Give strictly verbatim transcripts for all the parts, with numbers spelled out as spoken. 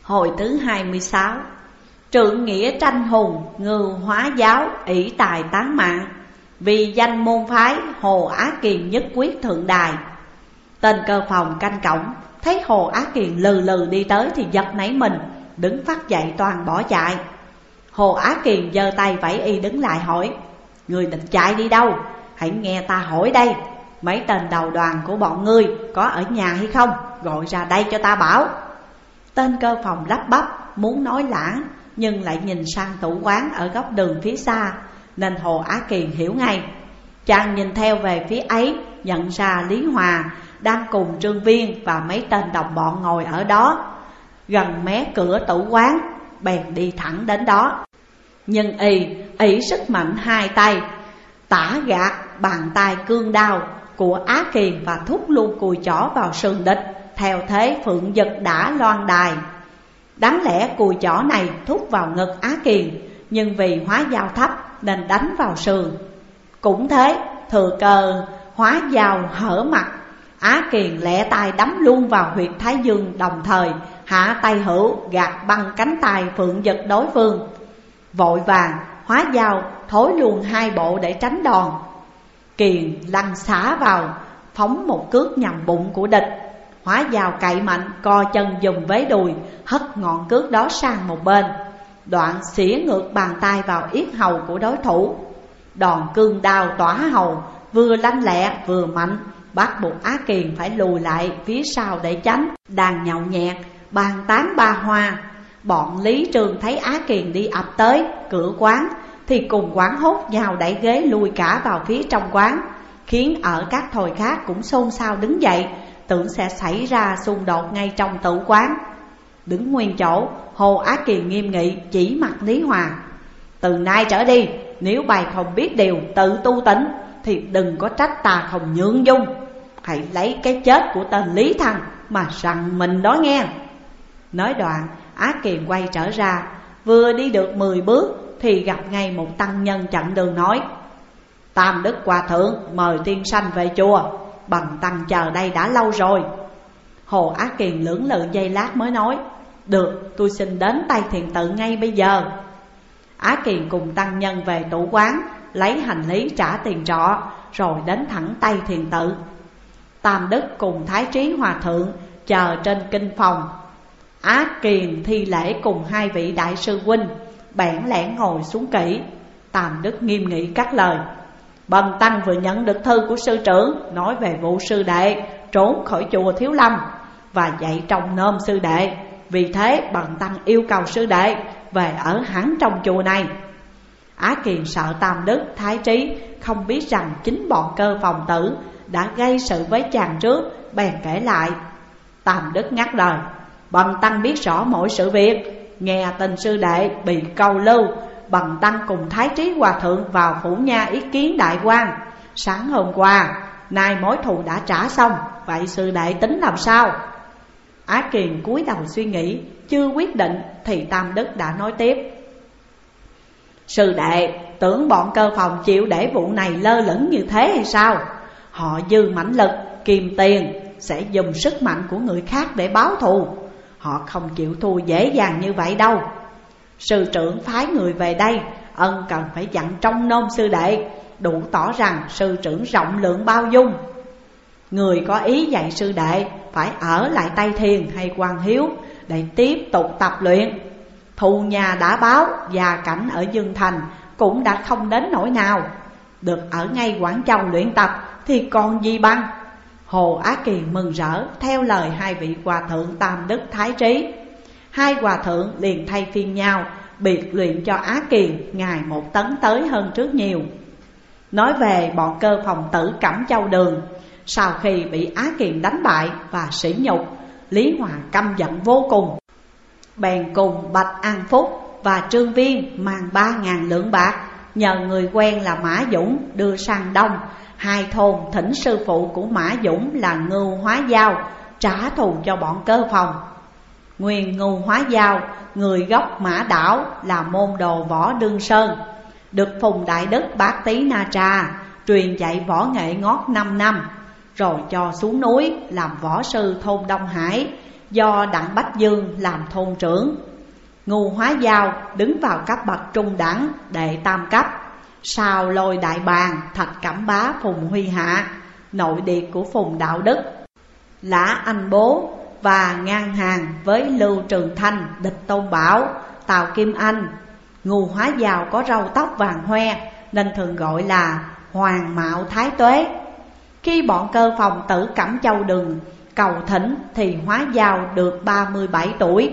Hồi thứ hai mươi sáu. Trượng nghĩa tranh hùng, ngưu hóa giáo, ỷ tài tán mạng. Vì danh môn phái, Hồ Á Kiền nhất quyết thượng đài. Tên Cơ Phòng canh cổng, thấy Hồ Á Kiền lừ lừ đi tới thì giật nảy mình, đứng phát dậy toàn bỏ chạy. Hồ Á Kiền giơ tay vẫy y đứng lại hỏi: Người định chạy đi đâu? Hãy nghe ta hỏi đây. Mấy tên đầu đoàn của bọn ngươi có ở nhà hay không? Gọi ra đây cho ta bảo. Tên Cơ Phòng lắp bắp muốn nói lãng, nhưng lại nhìn sang tủ quán ở góc đường phía xa, nên Hồ Á Kiền hiểu ngay. Chàng nhìn theo về phía ấy, nhận ra Lý Hòa đang cùng Trương Viên và mấy tên đồng bọn ngồi ở đó, gần mé cửa tủ quán, bèn đi thẳng đến đó. Nhưng y ỷ sức mạnh hai tay, tả gạt bàn tay cương đao của Á Kiền và thúc luôn cùi chỏ vào sườn địch, theo thế phượng giật đã loan đài. Đáng lẽ cùi chỏ này thúc vào ngực Á Kiền, nhưng vì hóa dao thấp nên đánh vào sườn. Cũng thế, thừa cơ hóa dao hở mặt, Á Kiền lẹ tay đấm luôn vào huyệt thái dương, đồng thời hạ tay hữu gạt băng cánh tay phượng giật đối phương. Vội vàng hóa dao thối luôn hai bộ để tránh đòn. Kiền lăn xả vào, phóng một cước nhằm bụng của địch. Hóa dao cậy mạnh, co chân dùng vế đùi, hất ngọn cước đó sang một bên, đoạn xỉa ngược bàn tay vào yết hầu của đối thủ. Đòn cương đao tỏa hầu vừa lanh lẹ vừa mạnh, bắt buộc Á Kiền phải lùi lại phía sau để tránh. Đang nhậu nhẹt bàn tán ba hoa, bọn Lý Trường thấy Á Kiền đi ập tới cửa quán thì cùng quán hốt nhau đẩy ghế lui cả vào phía trong quán, khiến ở các thồi khác cũng xôn xao đứng dậy, tưởng sẽ xảy ra xung đột ngay trong tử quán. Đứng nguyên chỗ, Hồ Á Kiền nghiêm nghị chỉ mặt Lý Hòa: Từ nay trở đi, nếu bày không biết điều tự tu tỉnh thì đừng có trách ta không nhượng dung. Hãy lấy cái chết của tên Lý Thăng mà rằng mình đó nghe. Nói đoạn, Á Kiền quay trở ra, vừa đi được mười bước thì gặp ngay một tăng nhân chặn đường nói: Tam Đức Hòa Thượng mời tiên sanh về chùa, bần tăng chờ đây đã lâu rồi. Hồ Á Kiền lưỡng lự giây lát mới nói: Được, tôi xin đến Tây Thiền Tự ngay bây giờ. Á Kiền cùng tăng nhân về tủ quán, lấy hành lý trả tiền trọ, rồi đến thẳng Tây Thiền Tự. Tam Đức cùng Thái Trí Hòa Thượng chờ trên kinh phòng. Á Kiền thi lễ cùng hai vị đại sư huynh, bẽn lẽn ngồi xuống kỹ. Tam Đức nghiêm nghị cắt lời: Bần tăng vừa nhận được thư của sư trưởng, nói về vụ sư đệ trốn khỏi chùa Thiếu Lâm và dạy trong nôm sư đệ. Vì thế bần tăng yêu cầu sư đệ về ở hẳn trong chùa này. Á Kiền sợ Tam Đức, Thái Trí không biết rằng chính bọn Cơ Phòng tử đã gây sự với chàng trước, bèn kể lại. Tam Đức ngắt lời: Bần tăng biết rõ mọi sự việc. Nghe tin sư đệ bị câu lưu, bần tăng cùng Thái Trí Hòa Thượng vào phủ nha ý kiến đại quan. Sáng hôm qua, nay mối thù đã trả xong, vậy sư đệ tính làm sao? Á Kiền cúi đầu suy nghĩ, chưa quyết định thì Tam Đức đã nói tiếp: Sư đệ tưởng bọn Cơ Phòng chịu để vụ này lơ lửng như thế hay sao? Họ dư mãnh lực, kiềm tiền, sẽ dùng sức mạnh của người khác để báo thù. Họ không chịu thua dễ dàng như vậy đâu. Sư trưởng phái người về đây, ân cần phải dặn trong nôm sư đệ, đủ tỏ rằng sư trưởng rộng lượng bao dung. Người có ý dạy sư đệ phải ở lại Tây Thiền hay Quan Hiếu để tiếp tục tập luyện. Thù nhà đã báo, gia cảnh ở Dương Thành cũng đã không đến nỗi nào. Được ở ngay Quảng Châu luyện tập thì còn gì bằng. Hồ Á Kiền mừng rỡ theo lời hai vị hòa thượng Tam Đức, Thái Trí. Hai hòa thượng liền thay phiên nhau biệt luyện cho Á Kiền ngày một tấn tới hơn trước nhiều. Nói về bọn Cơ Phòng tử Cẩm Châu Đường, sau khi bị Á Kiền đánh bại và sỉ nhục, Lý Hòa căm giận vô cùng, bèn cùng Bạch An Phúc và Trương Viên mang ba ngàn lượng bạc, nhờ người quen là Mã Dũng đưa sang Đông hai thôn, thỉnh sư phụ của Mã Dũng là Ngưu Hóa Giao trả thù cho bọn Cơ Phòng. Nguyên Ngưu Hóa Giao, người gốc Mã Đảo, là môn đồ Võ Đương Sơn, được Phùng Đại Đức Bát Tý Na Trà truyền dạy võ nghệ ngót năm năm, rồi cho xuống núi làm võ sư thôn Đông Hải, do Đặng Bách Dương làm thôn trưởng. Ngu Hóa Giao đứng vào cấp bậc trung đẳng đệ tam cấp, sau Lôi Đại Bàng, Thạch Cẩm Bá, Phùng Huy Hạ, nội điệt của Phùng Đạo Đức, Lã Anh Bố và ngang hàng với Lưu Trường Thanh, Địch Tôn Bảo, Tào Kim Anh. Ngu Hóa Giao có râu tóc vàng hoe nên thường gọi là Hoàng Mạo Thái Tuế. Khi bọn Cơ Phòng tử Cẩm Châu Đường cầu thỉnh thì Hóa Giao được ba mươi bảy tuổi.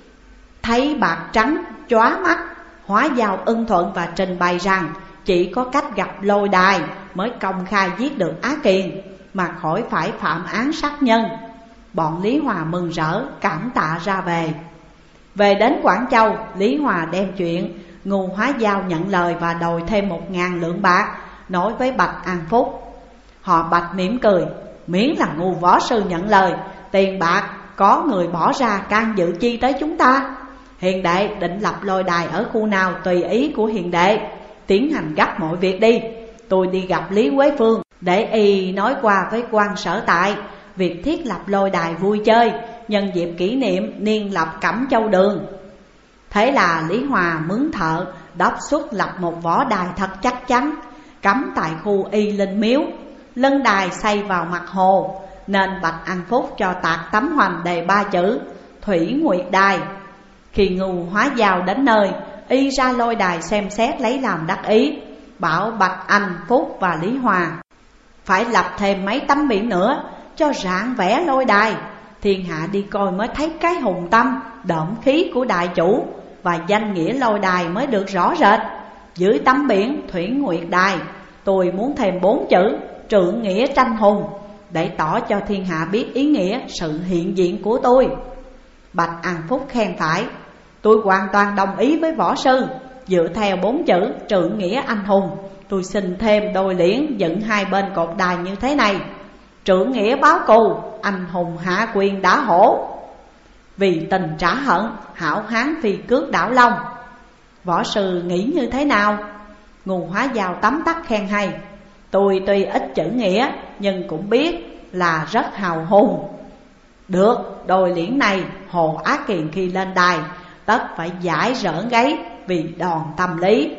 Thấy bạc trắng chóa mắt, Hóa Giao ưng thuận và trình bày rằng chỉ có cách gặp Lôi Đài mới công khai giết được Á Kiền, mà khỏi phải phạm án sát nhân. Bọn Lý Hòa mừng rỡ cảm tạ ra về. Về đến Quảng Châu, Lý Hòa đem chuyện Ngu Hóa Giao nhận lời và đòi thêm một ngàn lượng bạc, nói với Bạch An Phúc. Họ Bạch mỉm cười, miễn là Ngu võ sư nhận lời, tiền bạc có người bỏ ra can dự chi tới chúng ta. Hiền đệ định lập Lôi Đài ở khu nào tùy ý của hiền đệ, tiến hành gấp mọi việc đi. Tôi đi gặp Lý Quế Phương để y nói qua với quan sở tại việc thiết lập Lôi Đài vui chơi nhân dịp kỷ niệm niên lập Cẩm Châu Đường. Thế là Lý Hòa mướn thợ đốc xuất lập một võ đài thật chắc chắn, cắm tại khu Y Linh Miếu. Lân đài xây vào mặt hồ, nên Bạch An Phúc cho tạc tấm hoành đề ba chữ Thủy Nguyệt Đài. Khi Ngu Hóa Giao đến nơi, y ra Lôi Đài xem xét lấy làm đắc ý, bảo Bạch An Phúc và Lý Hòa phải lập thêm mấy tấm biển nữa cho rạng vẽ Lôi Đài. Thiên hạ đi coi mới thấy cái hùng tâm, độm khí của đại chủ, và danh nghĩa Lôi Đài mới được rõ rệt. Dưới tấm biển Thủy Nguyệt Đài, tôi muốn thêm bốn chữ Trượng Nghĩa Tranh Hùng, để tỏ cho thiên hạ biết ý nghĩa sự hiện diện của tôi. Bạch An Phúc khen phải, tôi hoàn toàn đồng ý với võ sư. Dựa theo bốn chữ Trượng Nghĩa Anh Hùng, tôi xin thêm đôi liễn dựng hai bên cột đài như thế này: Trượng Nghĩa báo cù, anh hùng hạ quyền đã hổ. Vì tình trả hận, hảo hán phi cước đảo long. Võ sư nghĩ như thế nào? Ngu Hóa Giao tấm tắc khen hay. Tôi tuy ít chữ nghĩa nhưng cũng biết là rất hào hùng. Được, đôi liễn này Hồ Á Kiền khi lên đài tất phải giải rỡ gáy vì đòn tâm lý.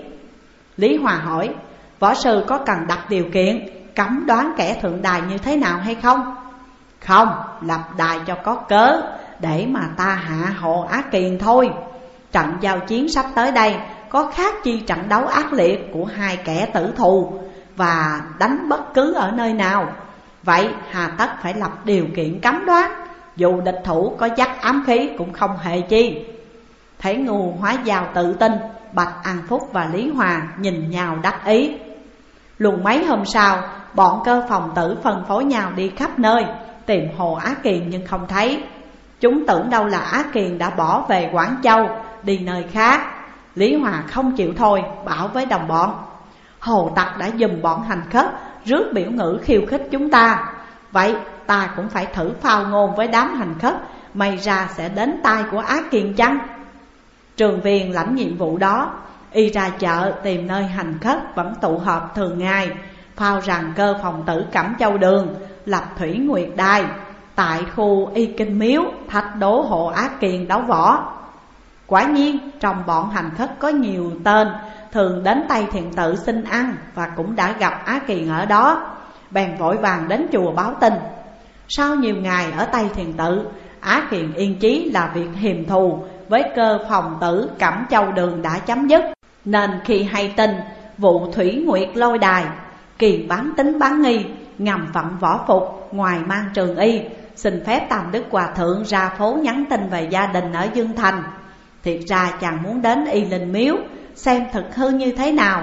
Lý Hòa hỏi, võ sư có cần đặt điều kiện cấm đoán kẻ thượng đài như thế nào hay không? Không, lập đài cho có cớ để mà ta hạ Hồ Á Kiền thôi. Trận giao chiến sắp tới đây có khác chi trận đấu ác liệt của hai kẻ tử thù và đánh bất cứ ở nơi nào. Vậy hà tất phải lập điều kiện cấm đoán, dù địch thủ có dắt ám khí cũng không hề chi. Thấy Ngu Hóa Giao tự tin, Bạch An Phúc và Lý Hòa nhìn nhau đắc ý. Luôn mấy hôm sau, bọn Cơ Phòng tử phân phối nhau đi khắp nơi tìm Hồ Á Kiền nhưng không thấy. Chúng tưởng đâu là Á Kiền đã bỏ về Quảng Châu đi nơi khác. Lý Hòa không chịu thôi, bảo với đồng bọn, Hồ tặc đã giùm bọn hành khất rước biểu ngữ khiêu khích chúng ta. Vậy ta cũng phải thử phao ngôn với đám hành khất, may ra sẽ đến tai của Á Kiền chăng? Trường Viên lãnh nhiệm vụ đó, y ra chợ tìm nơi hành khất vẫn tụ họp thường ngày, phao rằng Cơ Phòng tử Cẩm Châu Đường lập Thủy Nguyệt Đài tại khu Y Kinh Miếu, thách đố Hồ Á Kiền đấu võ. Quả nhiên trong bọn hành khất có nhiều tên thường đến Tây Thiền Tự xin ăn và cũng đã gặp Á Kiền ở đó, bèn vội vàng đến chùa báo tin. Sau nhiều ngày ở Tây Thiền Tự, Á Kiền yên chí là việc hiềm thù với Cơ Phòng tử Cẩm Châu Đường đã chấm dứt, nên khi hay tin vụ Thủy Nguyệt Lôi Đài, Kiền bán tính bán nghi, ngầm vận võ phục ngoài mang trường y, xin phép Tam Đức Hòa Thượng ra phố nhắn tin về gia đình ở Dương Thành. Thiệt ra chàng muốn đến Y Linh Miếu xem thực hư như thế nào.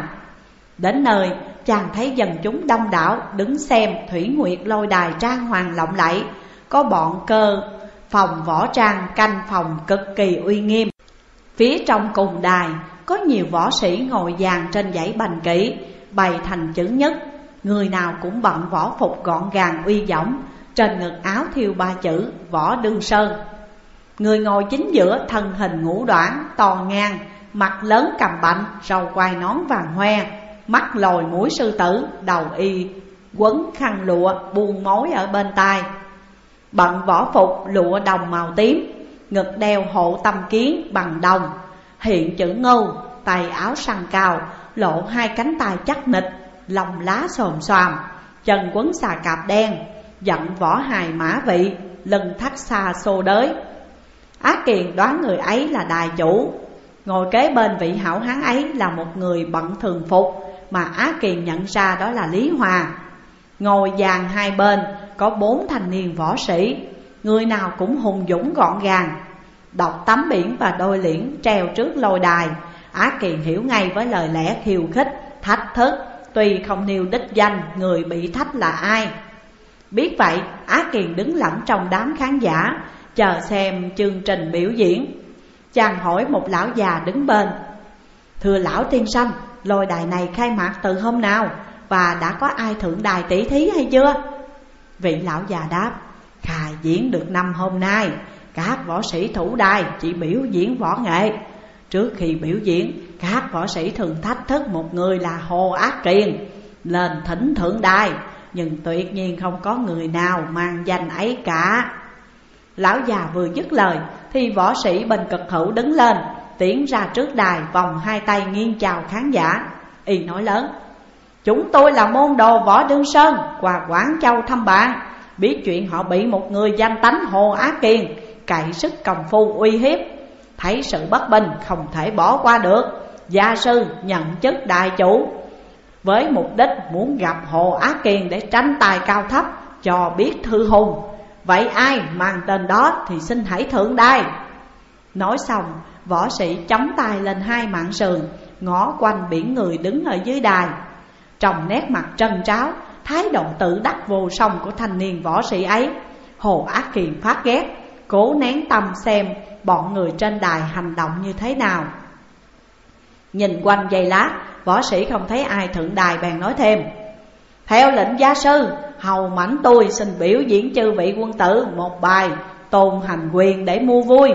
Đến nơi chàng thấy dân chúng đông đảo đứng xem Thủy Nguyệt Lôi Đài trang hoàng lộng lẫy, có bọn Cơ Phòng võ trang canh phòng cực kỳ uy nghiêm. Phía trong cùng đài có nhiều võ sĩ ngồi dàn trên dãy bành kỹ, bày thành chữ nhất, người nào cũng bận võ phục gọn gàng uy dõng, trên ngực áo thêu ba chữ Võ Đương Sơn. Người ngồi chính giữa thân hình ngũ đoản to ngang, mặt lớn cầm bạnh, râu quai nón vàng hoe, mắt lồi mũi sư tử, đầu y quấn khăn lụa buông mối ở bên tai. bận võ phục lụa đồng màu tím, ngực đeo hộ tâm kiến bằng đồng, hiện chữ ngưu, tay áo săn cao, lộ hai cánh tay chắc nịch, lông lá xồm xoàm, chân quấn xà cạp đen, dặn võ hài mã vị, lưng thắt xa xô đới. Á Kiền đoán người ấy là đài chủ. Ngồi kế bên vị hảo hán ấy là một người bận thường phục mà Á Kiền nhận ra đó là Lý Hòa. Ngồi dàn hai bên có bốn thanh niên võ sĩ, người nào cũng hùng dũng gọn gàng. Đọc tấm biển và đôi liễn treo trước lôi đài, Á Kiền hiểu ngay với lời lẽ khiêu khích, thách thức, tuy không nêu đích danh người bị thách là ai. Biết vậy, Á Kiền đứng lặng trong đám khán giả, chờ xem chương trình biểu diễn. Chàng hỏi một lão già đứng bên: thưa lão tiên sinh, lôi đài này khai mạc từ hôm nào và đã có ai thượng đài tỷ thí hay chưa? Vị lão già đáp: khai diễn được năm hôm nay, các võ sĩ thủ đài chỉ biểu diễn võ nghệ. Trước khi biểu diễn, các võ sĩ thường thách thức một người là Hồ Á Kiền lên thỉnh thượng đài, nhưng tuyệt nhiên không có người nào mang danh ấy cả. Lão già vừa dứt lời thì võ sĩ bên cực hữu đứng lên, tiến ra trước đài, vòng hai tay nghiêng chào khán giả. Y nói lớn: chúng tôi là môn đồ Võ Đương Sơn qua Quảng Châu thăm bạn, biết chuyện họ bị một người danh tánh Hồ Á Kiền cậy sức công phu uy hiếp. Thấy sự bất bình không thể bỏ qua được, gia sư nhận chức đại chủ, với mục đích muốn gặp Hồ Á Kiền để tranh tài cao thấp, cho biết thư hùng. Vậy ai mang tên đó thì xin hãy thượng đài. Nói xong, võ sĩ chống tay lên hai mạn sườn, ngó quanh biển người đứng ở dưới đài. Trong nét mặt trân tráo, thái độ tự đắc vô song của thanh niên võ sĩ ấy, Hồ Á Kiền phát ghét, cố nén tâm xem bọn người trên đài hành động như thế nào. Nhìn quanh giây lát, võ sĩ không thấy ai thượng đài bèn nói thêm: theo lệnh gia sư, hầu mảnh tôi xin biểu diễn chư vị quân tử một bài tôn hành quyền để mua vui.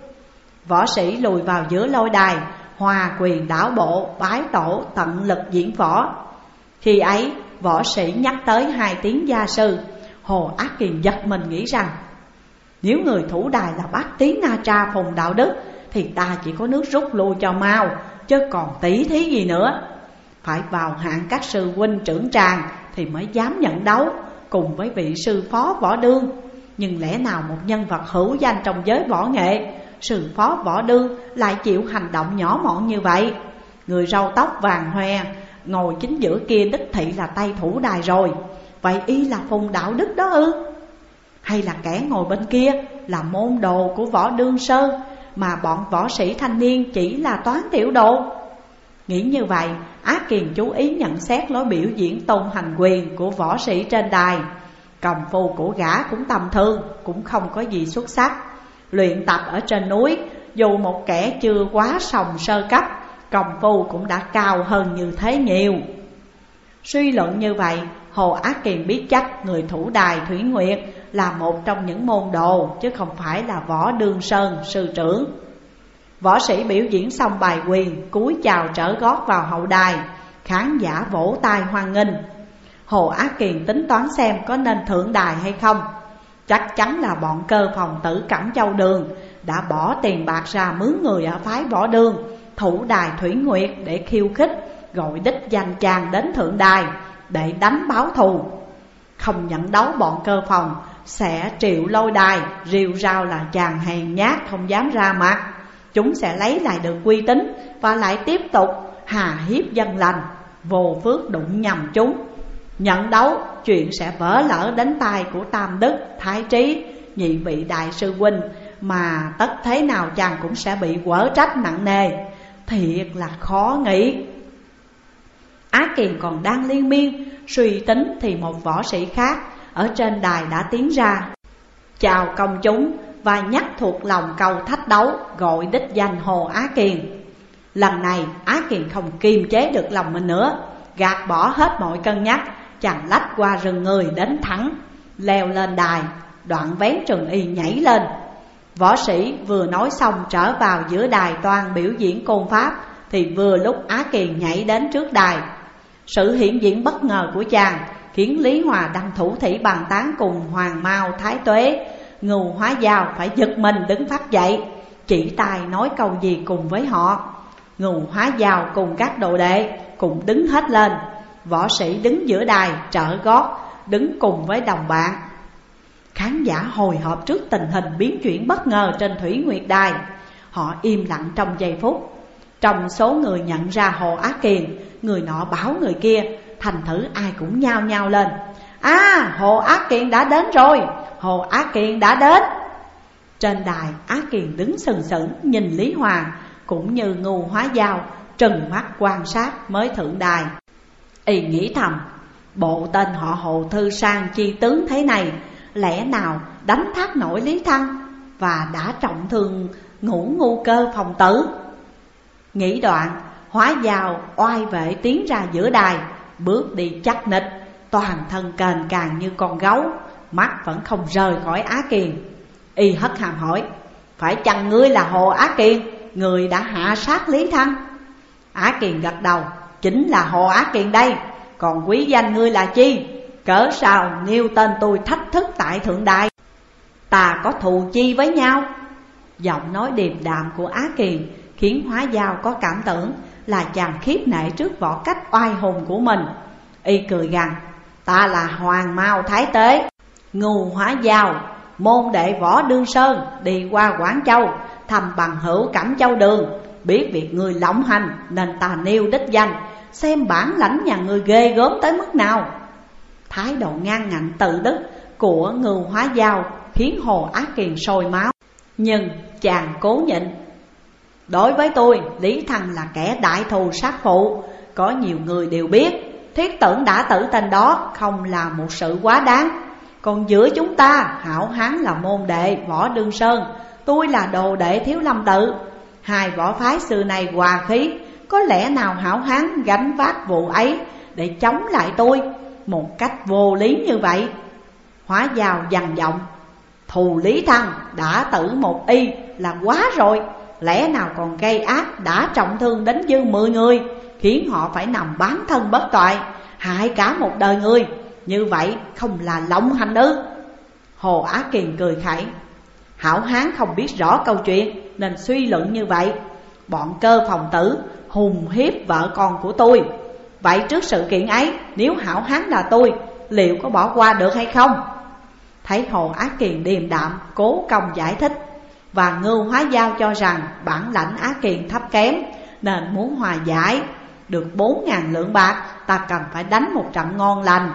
Võ sĩ lùi vào giữa lôi đài, hòa quyền đảo bộ, bái tổ tận lực diễn võ. Khi ấy võ sĩ nhắc tới hai tiếng gia sư, Hồ Á Kiền giật mình nghĩ rằng nếu người thủ đài là bác Tí Na Tra Phùng Đạo Đức thì ta chỉ có nước rút lui cho mau, chứ còn tỷ thí gì nữa. Phải vào hạng các sư huynh trưởng tràng thì mới dám nhận đấu cùng với vị sư phó Võ Đương. Nhưng lẽ nào một nhân vật hữu danh trong giới võ nghệ, sư phó Võ Đương lại chịu hành động nhỏ mọn như vậy? Người râu tóc vàng hoe ngồi chính giữa kia đích thị là tay thủ đài rồi. Vậy y là Phùng Đạo Đức đó ư? Hay là kẻ ngồi bên kia là môn đồ của Võ Đương Sơn, mà bọn võ sĩ thanh niên chỉ là toán tiểu đồ? Nghĩ như vậy, Á Kiền chú ý nhận xét lối biểu diễn tôn hành quyền của võ sĩ trên đài. Công phu của gã cũng tầm thường, cũng không có gì xuất sắc. Luyện tập ở trên núi, dù một kẻ chưa quá sòng sơ cấp, công phu cũng đã cao hơn như thế nhiều. Suy luận như vậy, Hồ Á Kiền biết chắc người thủ đài Thủy Nguyệt là một trong những môn đồ, chứ không phải là Võ Đương Sơn sư trưởng. Võ sĩ biểu diễn xong bài quyền, cúi chào trở gót vào hậu đài, khán giả vỗ tay hoan nghênh. Hồ Á Kiền tính toán xem có nên thượng đài hay không. Chắc chắn là bọn cơ phòng tử Cẩm Châu Đường đã bỏ tiền bạc ra mướn người ở phái Võ Đương thủ đài Thủy Nguyệt để khiêu khích, gọi đích danh chàng đến thượng đài để đánh báo thù. Không nhận đấu bọn cơ phòng sẽ triệu lôi đài, rìu rao là chàng hèn nhát không dám ra mặt. Chúng sẽ lấy lại được uy tín và lại tiếp tục hà hiếp dân lành, vô phước đụng nhầm chúng. Nhận đấu, chuyện sẽ vỡ lỡ đến tai của Tam Đức, Thái Trí, nhị vị đại sư huynh, mà tất thế nào chàng cũng sẽ bị quở trách nặng nề. Thiệt là khó nghĩ. Á Kiền còn đang liên miên suy tính thì một võ sĩ khác ở trên đài đã tiến ra, chào công chúng và nhắc thuộc lòng câu thách đấu, gọi đích danh Hồ Á Kiền. Lần này Á Kiền không kiềm chế được lòng mình nữa, gạt bỏ hết mọi cân nhắc, chàng lách qua rừng người đến thẳng, leo lên đài, đoạn vén trường y nhảy lên. Võ sĩ vừa nói xong trở vào giữa đài toan biểu diễn côn pháp, thì vừa lúc Á Kiền nhảy đến trước đài. Sự hiện diện bất ngờ của chàng khiến Lý Hòa Đăng thủ thỉ bàn tán cùng Hoàng Mao Thái Tuế Ngưu Hóa Dao phải giật mình đứng phát dậy, chỉ tay nói câu gì cùng với họ. Ngưu Hóa Dao cùng các đồ đệ cùng đứng hết lên. Võ sĩ đứng giữa đài trở gót, đứng cùng với đồng bạn. Khán giả hồi hộp trước tình hình biến chuyển bất ngờ trên Thủy Nguyệt Đài. Họ im lặng trong giây phút. Trong số người nhận ra Hồ Á Kiền, người nọ bảo người kia, thành thử ai cũng nhao nhao lên: À, Hồ Á Kiền đã đến rồi, Hồ Á Kiền đã đến. Trên đài, Á Kiền đứng sừng sững nhìn Lý Hoàng, cũng như Ngưu Hóa Dao trừng mắt quan sát mới thượng đài. Y nghĩ thầm, bộ tên họ Hồ thư sang chi tướng thế này, lẽ nào đánh thác nổi Lý Thăng và đã trọng thương Ngũ Ngu Cơ Phòng Tử. Nghĩ đoạn, Hóa Dao oai vệ tiến ra giữa đài, bước đi chắc nịch, toàn thân kềnh càng như con gấu, mắt vẫn không rời khỏi Á Kiền. Y hất hàm hỏi: Phải chăng ngươi là Hồ Á Kiền, người đã hạ sát Lý Thăng? Á Kiền gật đầu: Chính là Hồ Á Kiền đây. Còn quý danh ngươi là chi? Cớ sao nêu tên tôi thách thức tại thượng đài? Ta có thù chi với nhau? Giọng nói điềm đạm của Á Kiền khiến Hóa Dao có cảm tưởng là chàng khiếp nể trước võ cách oai hùng của mình. Y cười gằn: Ta là Hoàng Mao Thái Tế, Ngưu Hóa Dao, môn đệ Võ Đương Sơn, đi qua Quảng Châu thăm bằng hữu Cẩm Châu Đường. Biết việc người lộng hành nên ta nêu đích danh, xem bản lãnh nhà người ghê gớm tới mức nào. Thái độ ngang ngạnh tự đức của Ngưu Hóa Dao khiến Hồ Á Kiền sôi máu, nhưng chàng cố nhịn. Đối với tôi, Lý Thăng là kẻ đại thù sát phụ, có nhiều người đều biết. Thiết tưởng đã tử tên đó không là một sự quá đáng. Còn giữa chúng ta, Hảo Hán là môn đệ Võ Đương Sơn, tôi là đồ đệ Thiếu Lâm Tự. Hai võ phái xưa này hòa khí, có lẽ nào Hảo Hán gánh vác vụ ấy để chống lại tôi một cách vô lý như vậy? Hóa Dao dằn giọng: Thù Lý Thăng đã tử một y là quá rồi, lẽ nào còn gây ác đã trọng thương đến dư mười người, khiến họ phải nằm bán thân bất toại, hại cả một đời người. Như vậy không là lộng hành ư? Hồ Á Kiền cười khẩy: Hảo Hán không biết rõ câu chuyện nên suy luận như vậy. Bọn Cơ Phòng Tử hùng hiếp vợ con của tôi. Vậy trước sự kiện ấy, nếu Hảo Hán là tôi, liệu có bỏ qua được hay không? Thấy Hồ Á Kiền điềm đạm cố công giải thích, và Ngưu Hóa Dao cho rằng bản lãnh Á Kiền thấp kém, nên muốn hòa giải. Được bốn ngàn lượng bạc, ta cần phải đánh một trận ngon lành.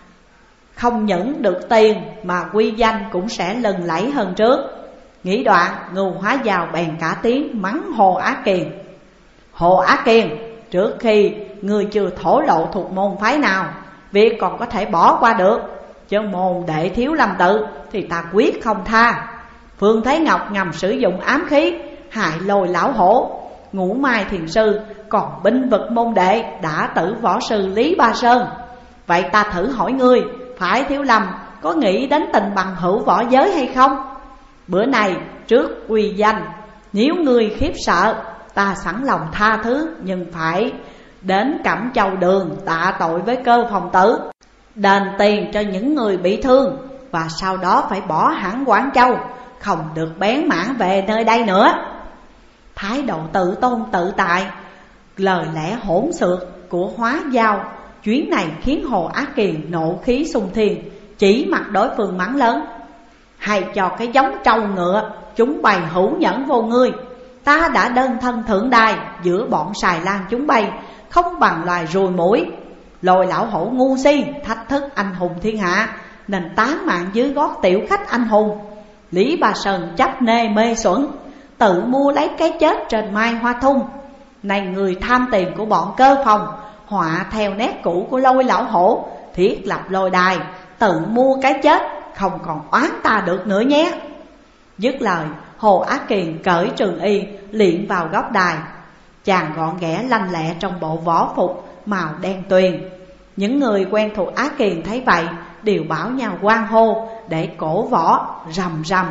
Không những được tiền mà quy danh cũng sẽ lừng lẫy hơn trước. Nghĩ đoạn, Ngưu Hóa Dao bèn cả tiếng mắng Hồ Á Kiền: Hồ Á Kiền, trước khi ngươi chưa thổ lộ thuộc môn phái nào, việc còn có thể bỏ qua được, chứ môn đệ Thiếu Lâm Tự thì ta quyết không tha. Phương Thế Ngọc ngầm sử dụng ám khí hại Lôi Lão Hổ, Ngũ Mai Thiền Sư còn binh vực môn đệ đã tử võ sư Lý Ba Sơn. Vậy ta thử hỏi ngươi, phải Thiếu Lâm có nghĩ đến tình bằng hữu võ giới hay không? Bữa này trước quy danh, nếu ngươi khiếp sợ, ta sẵn lòng tha thứ, nhưng phải đến Cẩm Châu Đường tạ tội với Cơ Phòng Tử, đền tiền cho những người bị thương, và sau đó phải bỏ hẳn Quảng Châu, không được bén mảng về nơi đây nữa. Thái độ tự tôn tự tại, lời lẽ hỗn xược của Hóa Dao chuyến này khiến Hồ Á Kiền nộ khí xung thiên, chỉ mặt đối phương mắng lớn: Hay cho cái giống trâu ngựa, chúng bày hữu nhẫn vô ngươi. Ta đã đơn thân thượng đài giữa bọn xài lan chúng bay, không bằng loài ruồi mũi. Lôi Lão Hổ ngu si thách thức anh hùng thiên hạ, nên tán mạng dưới gót tiểu khách anh hùng. Lý Ba Sơn chấp nê mê xuẩn, tự mua lấy cái chết trên Mai Hoa Thung. Này người tham tiền của bọn Cơ Phòng, họa theo nét cũ của Lôi Lão Hổ, thiết lập lôi đài, tự mua cái chết, không còn oán ta được nữa nhé. Dứt lời, Hồ Á Kiền cởi trường y liệng vào góc đài. Chàng gọn ghẽ lanh lẹ trong bộ võ phục màu đen tuyền. Những người quen thuộc Á Kiền thấy vậy đều bảo nhau hoan hô để cổ võ rầm rầm.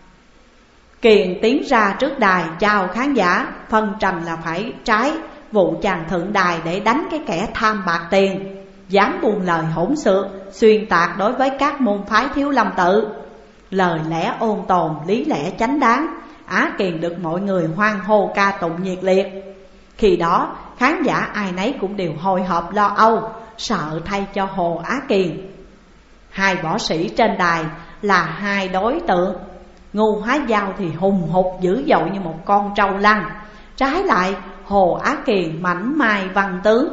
Kiền tiến ra trước đài chào khán giả, phân trần là phải trái vụ chàng thượng đài để đánh cái kẻ tham bạc tiền, dám buông lời hỗn xược xuyên tạc đối với các môn phái Thiếu Lâm Tự. Lời lẽ ôn tồn, lý lẽ chánh đáng, Á Kiền được mọi người hoan hô ca tụng nhiệt liệt. Khi đó khán giả ai nấy cũng đều hồi hộp lo âu, sợ thay cho Hồ Á Kiền. Hai võ sĩ trên đài là hai đối tượng. Ngu Hóa Dao thì hùng hục dữ dội như một con trâu lăn, trái lại Hồ Á Kiền mảnh mai văn tướng.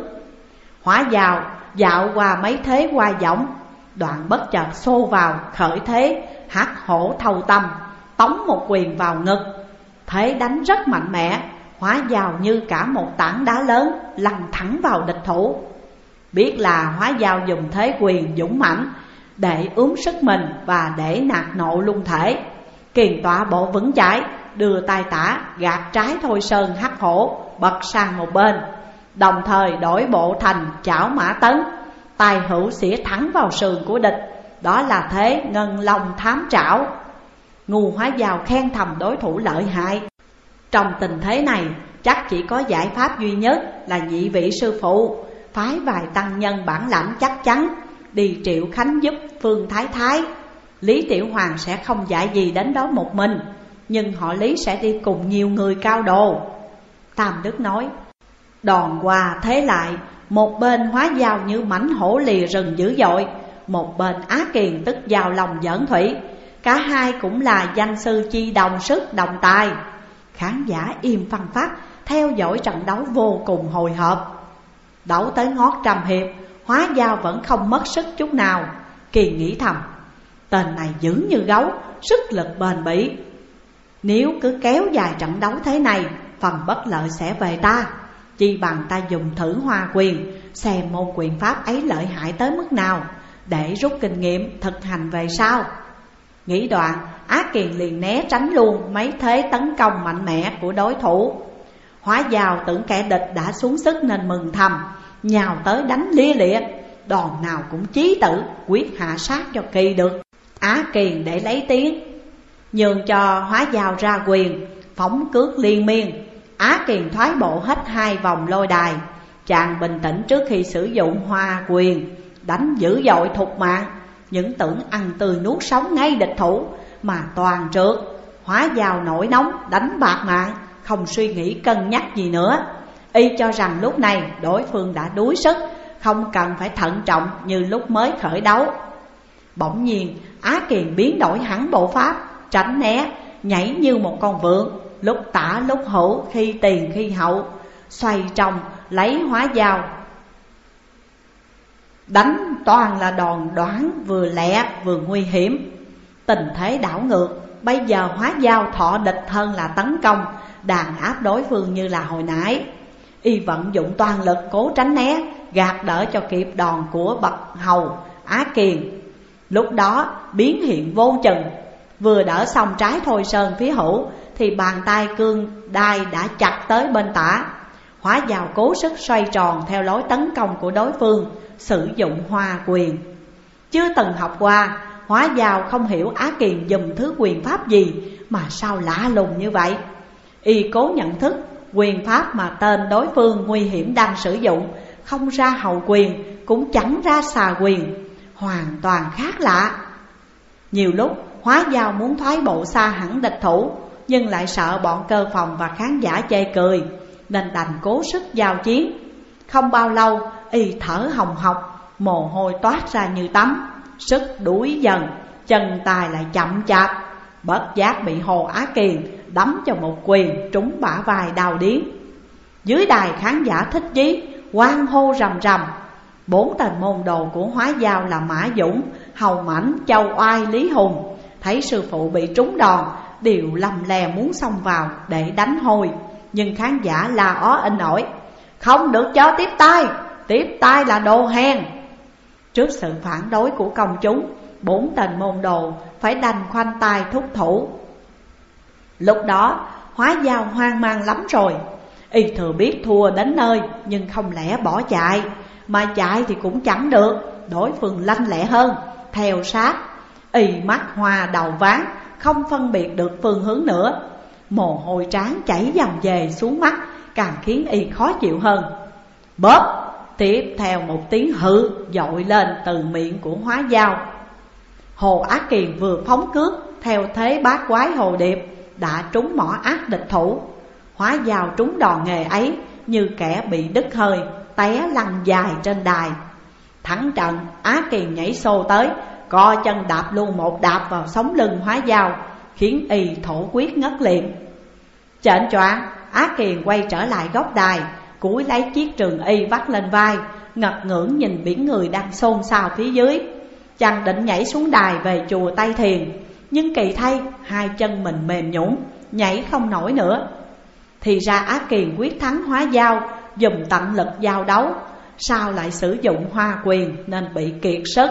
Hóa Dao dạo qua mấy thế qua giọng, đoạn bất chợt xô vào khởi thế hắc hổ thâu tâm, tống một quyền vào ngực. Thế đánh rất mạnh mẽ, Hóa Dao như cả một tảng đá lớn lăn thẳng vào địch thủ. Biết là Hóa Dao dùng thế quyền dũng mãnh để ướm sức mình và để nạt nộ luân thể, Kiền tọa bộ vững chãi, đưa tay tả gạt trái Thôi Sơn hắc hổ bật sang một bên, đồng thời đổi bộ thành chảo mã tấn, tay hữu xỉa thẳng vào sườn của địch. Đó là thế ngân long thám trảo. Ngu Hóa Dao khen thầm đối thủ lợi hại. Trong tình thế này chắc chỉ có giải pháp duy nhất là nhị vị sư phụ phái vài tăng nhân bản lãnh chắc chắn đi Triệu Khánh giúp Phương Thái Thái. Lý Tiểu Hoàng sẽ không dạy gì đến đó một mình, nhưng họ Lý sẽ đi cùng nhiều người cao đồ. Tam Đức nói: đòn qua thế lại, một bên Hóa Dao như mãnh hổ lìa rừng dữ dội, một bên Á Kiền tức vào lòng giỡn thủy. Cả hai cũng là danh sư chi đồng sức đồng tài. Khán giả im phăng phát theo dõi trận đấu vô cùng hồi hộp. Đấu tới ngót trăm hiệp, Hóa Dao vẫn không mất sức chút nào. Kiền nghĩ thầm: tên này dữ như gấu, sức lực bền bỉ. Nếu cứ kéo dài trận đấu thế này, phần bất lợi sẽ về ta. Chi bằng ta dùng thử hoa quyền, xem môn quyền pháp ấy lợi hại tới mức nào, để rút kinh nghiệm thực hành về sau. Nghĩ đoạn, Á Kiền liền né tránh luôn mấy thế tấn công mạnh mẽ của đối thủ. Hóa Dao tưởng kẻ địch đã xuống sức nên mừng thầm, nhào tới đánh lia lịa, đòn nào cũng chí tử, quyết hạ sát cho kỳ được. Á Kiền để lấy tiếng, nhường cho Hóa Dao ra quyền, phóng cước liên miên. Á Kiền thoái bộ hết hai vòng lôi đài. Chàng bình tĩnh trước khi sử dụng hoa quyền, đánh dữ dội thục mạng, những tưởng ăn tươi nuốt sống ngay địch thủ, mà toàn trượt. Hóa Dao nổi nóng đánh bạc mạng, không suy nghĩ cân nhắc gì nữa. Y cho rằng lúc này đối phương đã đuối sức, không cần phải thận trọng như lúc mới khởi đấu. Bỗng nhiên Á Kiền biến đổi hẳn bộ pháp, tránh né, nhảy như một con vượn, lúc tả lúc hữu, khi tiền khi hậu, xoay trong lấy Hóa Dao. Đánh toàn là đòn đoán, vừa lẹ vừa nguy hiểm. Tình thế đảo ngược, bây giờ Hóa Dao thọ địch hơn là tấn công, đàn áp đối phương như là hồi nãy. Y vận dụng toàn lực cố tránh né, gạt đỡ cho kịp đòn của bậc hầu Á Kiền. Lúc đó biến hiện vô chừng, vừa đỡ xong trái Thôi Sơn phía hữu thì bàn tay cương đai đã chặt tới bên tả. Hóa Dao cố sức xoay tròn theo lối tấn công của đối phương, sử dụng hoa quyền. Chưa từng học qua, Hóa Dao không hiểu Á Kiền dùng thứ quyền pháp gì mà sao lạ lùng như vậy. Y cố nhận thức quyền pháp mà tên đối phương nguy hiểm đang sử dụng không ra hậu quyền, cũng chẳng ra xà quyền, hoàn toàn khác lạ. Nhiều lúc Hóa Dao muốn thoái bộ xa hẳn địch thủ, nhưng lại sợ bọn cơ phòng và khán giả chê cười, nên đành cố sức giao chiến. Không bao lâu y thở hồng hộc, mồ hôi toát ra như tắm, sức đuối dần, chân tay lại chậm chạp. Bất giác bị Hồ Á Kiền đấm cho một quyền trúng bả vai đau điếng. Dưới đài khán giả thích chí, hoan hô rầm rầm. Bốn tên môn đồ của Hóa Dao là Mã Dũng, Hầu Mãnh, Châu Oai, Lý Hùng thấy sư phụ bị trúng đòn, đều lầm lè muốn xông vào để đánh hồi. Nhưng khán giả la ó inh ỏi: không được cho tiếp tay, tiếp tay là đồ hèn. Trước sự phản đối của công chúng, bốn tên môn đồ phải đành khoanh tay thúc thủ. Lúc đó Hóa Dao hoang mang lắm rồi. Y thừa biết thua đến nơi, nhưng không lẽ bỏ chạy, mà chạy thì cũng chẳng được, đối phương lanh lẹ hơn, theo sát. Y mắt hoa đầu ván, không phân biệt được phương hướng nữa. Mồ hôi trán chảy dầm về xuống mắt, càng khiến Y khó chịu hơn. Bóp! Tiếp theo một tiếng hự dội lên từ miệng của Hóa Dao. Hồ Á Kiền vừa phóng cước, theo thế bát quái hồ điệp, đã trúng mỏ ác địch thủ. Hóa Dao trúng đòn nghề ấy như kẻ bị đứt hơi, té lăn dài trên đài. Thắng trận, Á Kiền nhảy xô tới, co chân đạp luôn một đạp vào sống lưng Hóa Dao, khiến y thổ quyết ngất liệm. Chệnh choạng, Á Kiền quay trở lại góc đài, cúi lấy chiếc trường y vắt lên vai, ngật ngưỡng nhìn biển người đang xôn xao phía dưới. Chàng định nhảy xuống đài về chùa Tây Thiền, nhưng kỳ thay hai chân mình mềm nhũn, nhảy không nổi nữa. Thì ra Á Kiền quyết thắng Hóa Dao, dùng tận lực giao đấu, sao lại sử dụng hoa quyền nên bị kiệt sức.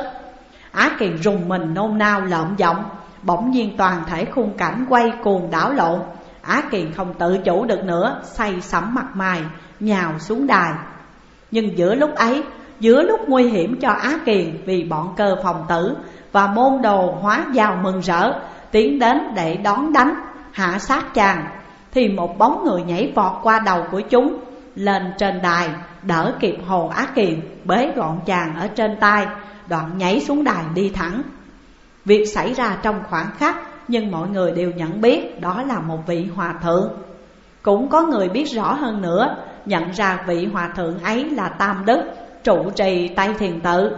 Á Kiền rùng mình nôn nao lợm giọng, bỗng nhiên toàn thể khung cảnh quay cuồng đảo lộn. Á Kiền không tự chủ được nữa, say sẩm mặt mày, nhào xuống đài. Nhưng giữa lúc ấy, giữa lúc nguy hiểm cho Á Kiền vì bọn Cơ Phòng Tử và môn đồ Hóa Dao mừng rỡ tiến đến để đón đánh, hạ sát chàng, thì một bóng người nhảy vọt qua đầu của chúng, lên trên đài, đỡ kịp Hồ Á Kiền, bế gọn chàng ở trên tay, đoạn nhảy xuống đài đi thẳng. Việc xảy ra trong khoảnh khắc, nhưng mọi người đều nhận biết đó là một vị hòa thượng. Cũng có người biết rõ hơn nữa, nhận ra vị hòa thượng ấy là Tam Đức, trụ trì Tây Thiền Tự.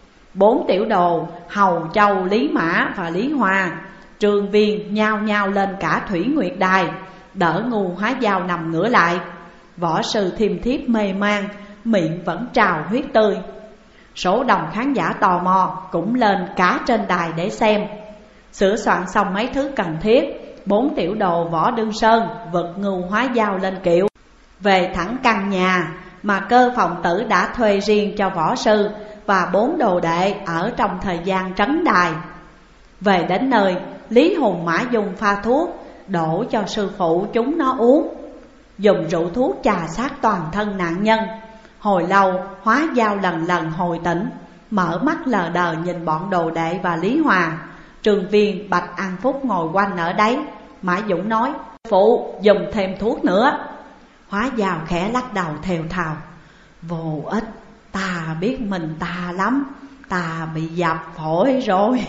Bốn tiểu đồ Hầu, Châu, Lý Mã và Lý Hòa, Trường Viên nhao nhao lên cả Thủy Nguyệt Đài, đỡ ngu Hóa Dao nằm ngửa lại. Võ sư Thiêm Thiếp mê man, miệng vẫn trào huyết tươi. Số đông khán giả tò mò cũng lên cả trên đài để xem. Sửa soạn xong mấy thứ cần thiết, bốn tiểu đồ Võ Đương Sơn vực ngu Hóa Dao lên kiệu, về thẳng căn nhà mà Cơ Phòng Tử đã thuê riêng cho võ sư và bốn đồ đệ ở trong thời gian trấn đài. Về đến nơi, Lý Hùng Mã dùng pha thuốc đổ cho sư phụ chúng nó uống, dùng rượu thuốc chà sát toàn thân nạn nhân. Hồi lâu, Hóa Dao lần lần hồi tỉnh, mở mắt lờ đờ nhìn bọn đồ đệ và Lý Hòa. Trường Viên, Bạch An Phúc ngồi quanh ở đấy. Mã Dũng nói: "Phụ, dùng thêm thuốc nữa." Hóa Dao khẽ lắc đầu thều thào: "Vô ích, ta biết mình ta lắm, ta bị dập phổi rồi."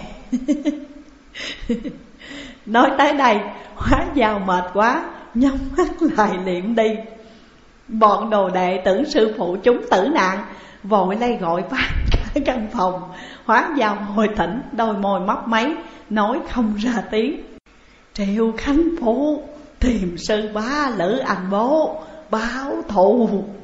Nói tới đây, Hóa Dao mệt quá, nhắm mắt lại liệm đi. Bọn đồ đệ tưởng sư phụ chúng tử nạn, vội lay gọi phát cả căn phòng. Hóa Dao hồi tỉnh, đôi môi mấp máy, nói không ra tiếng: "Triệu Khánh Phụ, tìm sư bá Lữ Anh Bố báo thù."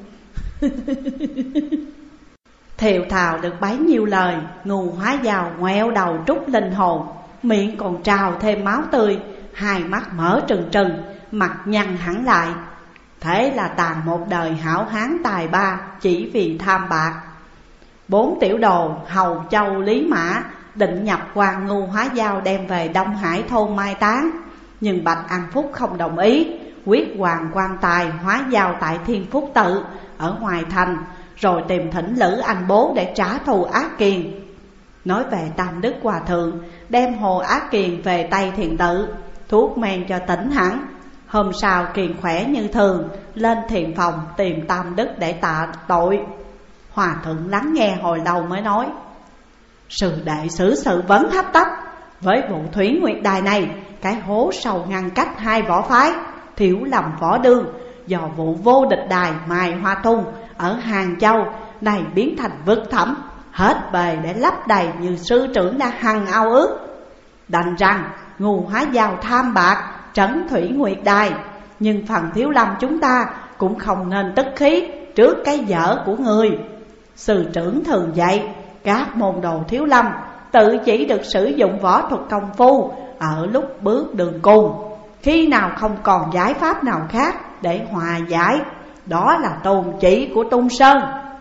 Thều thào được bấy nhiêu lời, ngu Hóa Dao ngoẹo đầu trút linh hồn, miệng còn trào thêm máu tươi, hai mắt mở trừng trừng, mặt nhăn hẳn lại. Thế là tàn một đời hảo hán tài ba chỉ vì tham bạc. Bốn tiểu đồ Hầu, Châu, Lý Mã định nhập quan ngu Hóa Dao đem về Đông Hải thôn mai táng, nhưng Bạch An Phúc không đồng ý, quyết hoàng quan tài Hóa Dao tại Thiên Phúc Tự ở ngoài thành, rồi tìm thỉnh Lữ Anh Bố để trả thù Á Kiền. Nói về Tam Đức Hòa Thượng đem Hồ Á Kiền về Tây Thiền Tự, thuốc men cho tỉnh hẳn. Hôm sau Kiền khỏe như thường, lên thiền phòng tìm Tam Đức để tạ tội. Hòa thượng lắng nghe hồi lâu mới nói: "Sư đệ xử sự vấn hấp tấp. Với vụ Thủy Nguyệt Đài này, cái hố sâu ngăn cách hai võ phái, thiếu lầm võ đương. Do vụ vô địch đài Mai Hoa Thung ở Hàng Châu này biến thành vực thẳm, hết bề để lấp đầy như sư trưởng đã hằng ao ước. Đành rằng ngu Hóa Dao tham bạc trấn Thủy Nguyệt Đài, nhưng phần thiếu lâm chúng ta cũng không nên tức khí trước cái dở của người. Sư trưởng thường dạy các môn đồ thiếu lâm tự chỉ được sử dụng võ thuật công phu ở lúc bước đường cùng, khi nào không còn giải pháp nào khác để hòa giải, đó là tôn chỉ của Tung Sơn.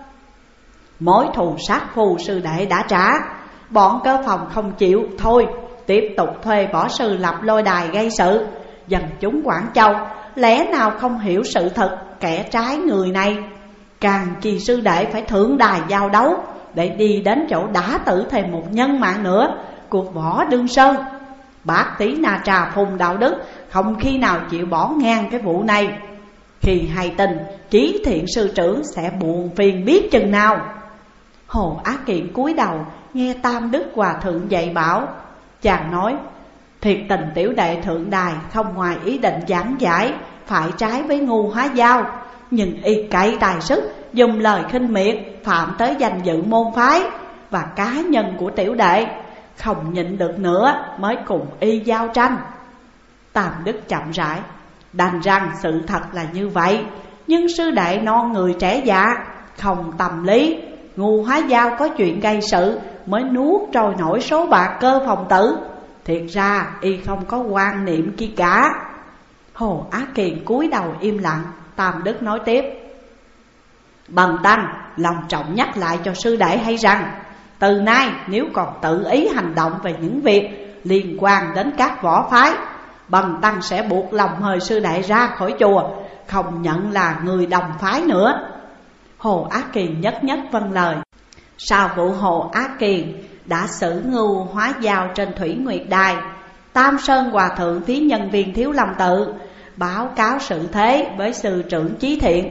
Mối thù sát phù sư đệ đã trả, bọn Cơ Phòng không chịu thôi, tiếp tục thuê võ sư lập lôi đài gây sự. Dân chúng Quảng Châu lẽ nào không hiểu sự thật kẻ trái người này, càng chi sư đệ phải thượng đài giao đấu để đi đến chỗ đã tử thêm một nhân mạng nữa của Võ Đương Sơn. Bác tí Na Trà Phùng Đạo Đức không khi nào chịu bỏ ngang cái vụ này. Khi hay tin Chí Thiện sư trưởng sẽ buồn phiền biết chừng nào." Hồ Á Kiền cúi đầu nghe Tam Đức Hòa Thượng dạy bảo. Chàng nói: Thiệt tình tiểu đệ thượng đài không ngoài ý định giảng giải, phải trái với Ngu Hóa Dao, nhưng y cậy tài sức, dùng lời khinh miệt, phạm tới danh dự môn phái và cá nhân của tiểu đệ, không nhịn được nữa mới cùng y giao tranh. Tam Đức chậm rãi: đành rằng sự thật là như vậy, nhưng sư đệ non người trẻ dạ, không tâm lý. Ngu Hóa Dao có chuyện gây sự mới nuốt trôi nổi số bạc Cơ Phòng Tử, thiệt ra y không có quan niệm chi cả. Hồ Á Kiền cúi đầu im lặng. Tam Đức nói tiếp: bần tăng lòng trọng nhắc lại cho sư đệ hay rằng, từ nay nếu còn tự ý hành động về những việc liên quan đến các võ phái, bần tăng sẽ buộc lòng mời sư đệ ra khỏi chùa, không nhận là người đồng phái nữa. Hồ Á Kiền nhất nhất vâng lời. Sau vụ Hồ Á Kiền đã xử Ngu Hóa Dao trên Thủy Nguyệt Đài, Tam Sơn Hòa Thượng phía nhân viên Thiếu Lâm Tự báo cáo sự thế với sư trưởng Chí Thiện.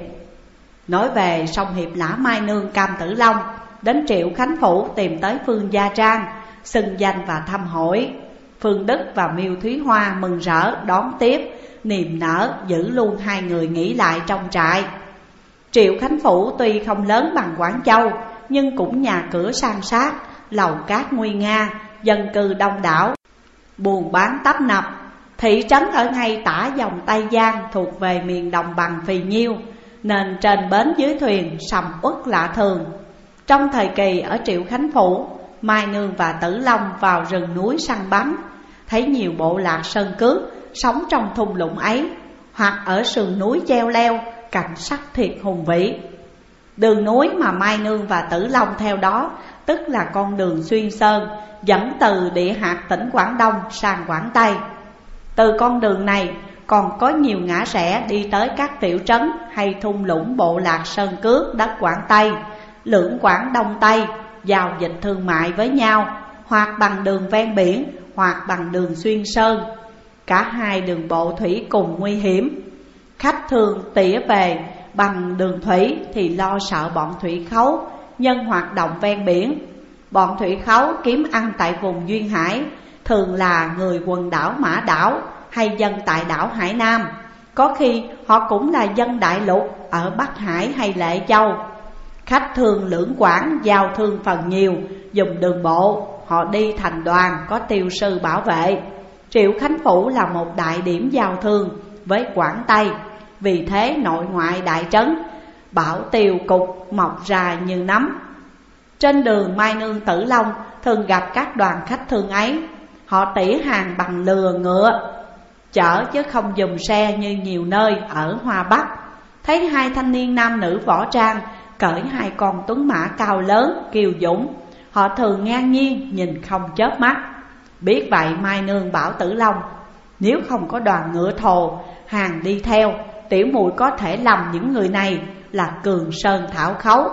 Nói về song hiệp Lã Mai Nương Cam Tử Long đến Triệu Khánh Phủ tìm tới Phương Gia Trang xưng danh và thăm hỏi. Phương Đức và Miêu Thúy Hoa mừng rỡ đón tiếp, niềm nở giữ luôn hai người nghỉ lại trong trại. Triệu Khánh Phủ tuy không lớn bằng Quảng Châu, nhưng cũng nhà cửa san sát, lầu cát nguy nga, dân cư đông đảo, buôn bán tấp nập. Thị trấn ở ngay tả dòng Tây Giang thuộc về miền đồng bằng phì nhiêu, nên trên bến dưới thuyền sầm uất lạ thường. Trong thời kỳ ở Triệu Khánh Phủ, Mai Nương và Tử Long vào rừng núi săn bắn, thấy nhiều bộ lạc sơn cước sống trong thung lũng ấy, hoặc ở sườn núi treo leo, cảnh sắc thiệt hùng vĩ. Đường núi mà Mai Nương và Tử Long theo đó, tức là con đường xuyên sơn dẫn từ địa hạt tỉnh Quảng Đông sang Quảng Tây. Từ con đường này còn có nhiều ngã rẽ đi tới các tiểu trấn hay thung lũng bộ lạc sơn cước đất Quảng Tây, lưỡng Quảng Đông Tây, giao dịch thương mại với nhau, hoặc bằng đường ven biển, hoặc bằng đường xuyên sơn. Cả hai đường bộ thủy cùng nguy hiểm. Khách thường tỉa về bằng đường thủy thì lo sợ bọn thủy khấu nhân hoạt động ven biển. Bọn thủy khấu kiếm ăn tại vùng duyên hải, thường là người quần đảo Mã Đảo hay dân tại đảo Hải Nam. Có khi họ cũng là dân đại lục ở Bắc Hải hay Lệ Châu. Khách thường lưỡng Quảng giao thương phần nhiều, dùng đường bộ, họ đi thành đoàn có tiêu sư bảo vệ. Triệu Khánh Phủ là một đại điểm giao thương với Quảng Tây, vì thế nội ngoại đại trấn, bảo tiêu cục mọc ra như nấm. Trên đường Mai Nương Tử Long thường gặp các đoàn khách thương ấy. Họ tỉ hàng bằng lừa ngựa chở chứ không dùng xe như nhiều nơi ở Hoa Bắc. Thấy hai thanh niên nam nữ võ trang cởi hai con tuấn mã cao lớn kiêu dũng, họ thường ngang nhiên nhìn không chớp mắt. Biết vậy Mai Nương bảo Tử Long: nếu không có đoàn ngựa thồ hàng đi theo, tiểu muội có thể lầm những người này là Cường Sơn Thảo Khấu.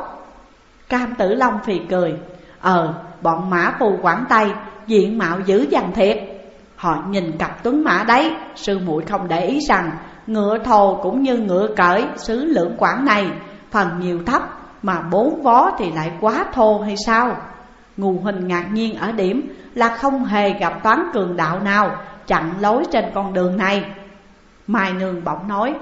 Cam Tử Long phì cười: Ờ, bọn mã phù Quảng Tây diện mạo dữ dằn thiệt. Họ nhìn cặp tuấn mã đấy, sư muội không để ý rằng ngựa thồ cũng như ngựa cởi xứ lưỡng Quảng này phần nhiều thấp, mà bốn vó thì lại quá thô hay sao? Ngu huynh ngạc nhiên ở điểm là không hề gặp toán cường đạo nào chặn lối trên con đường này. Mai Nương bỗng nói: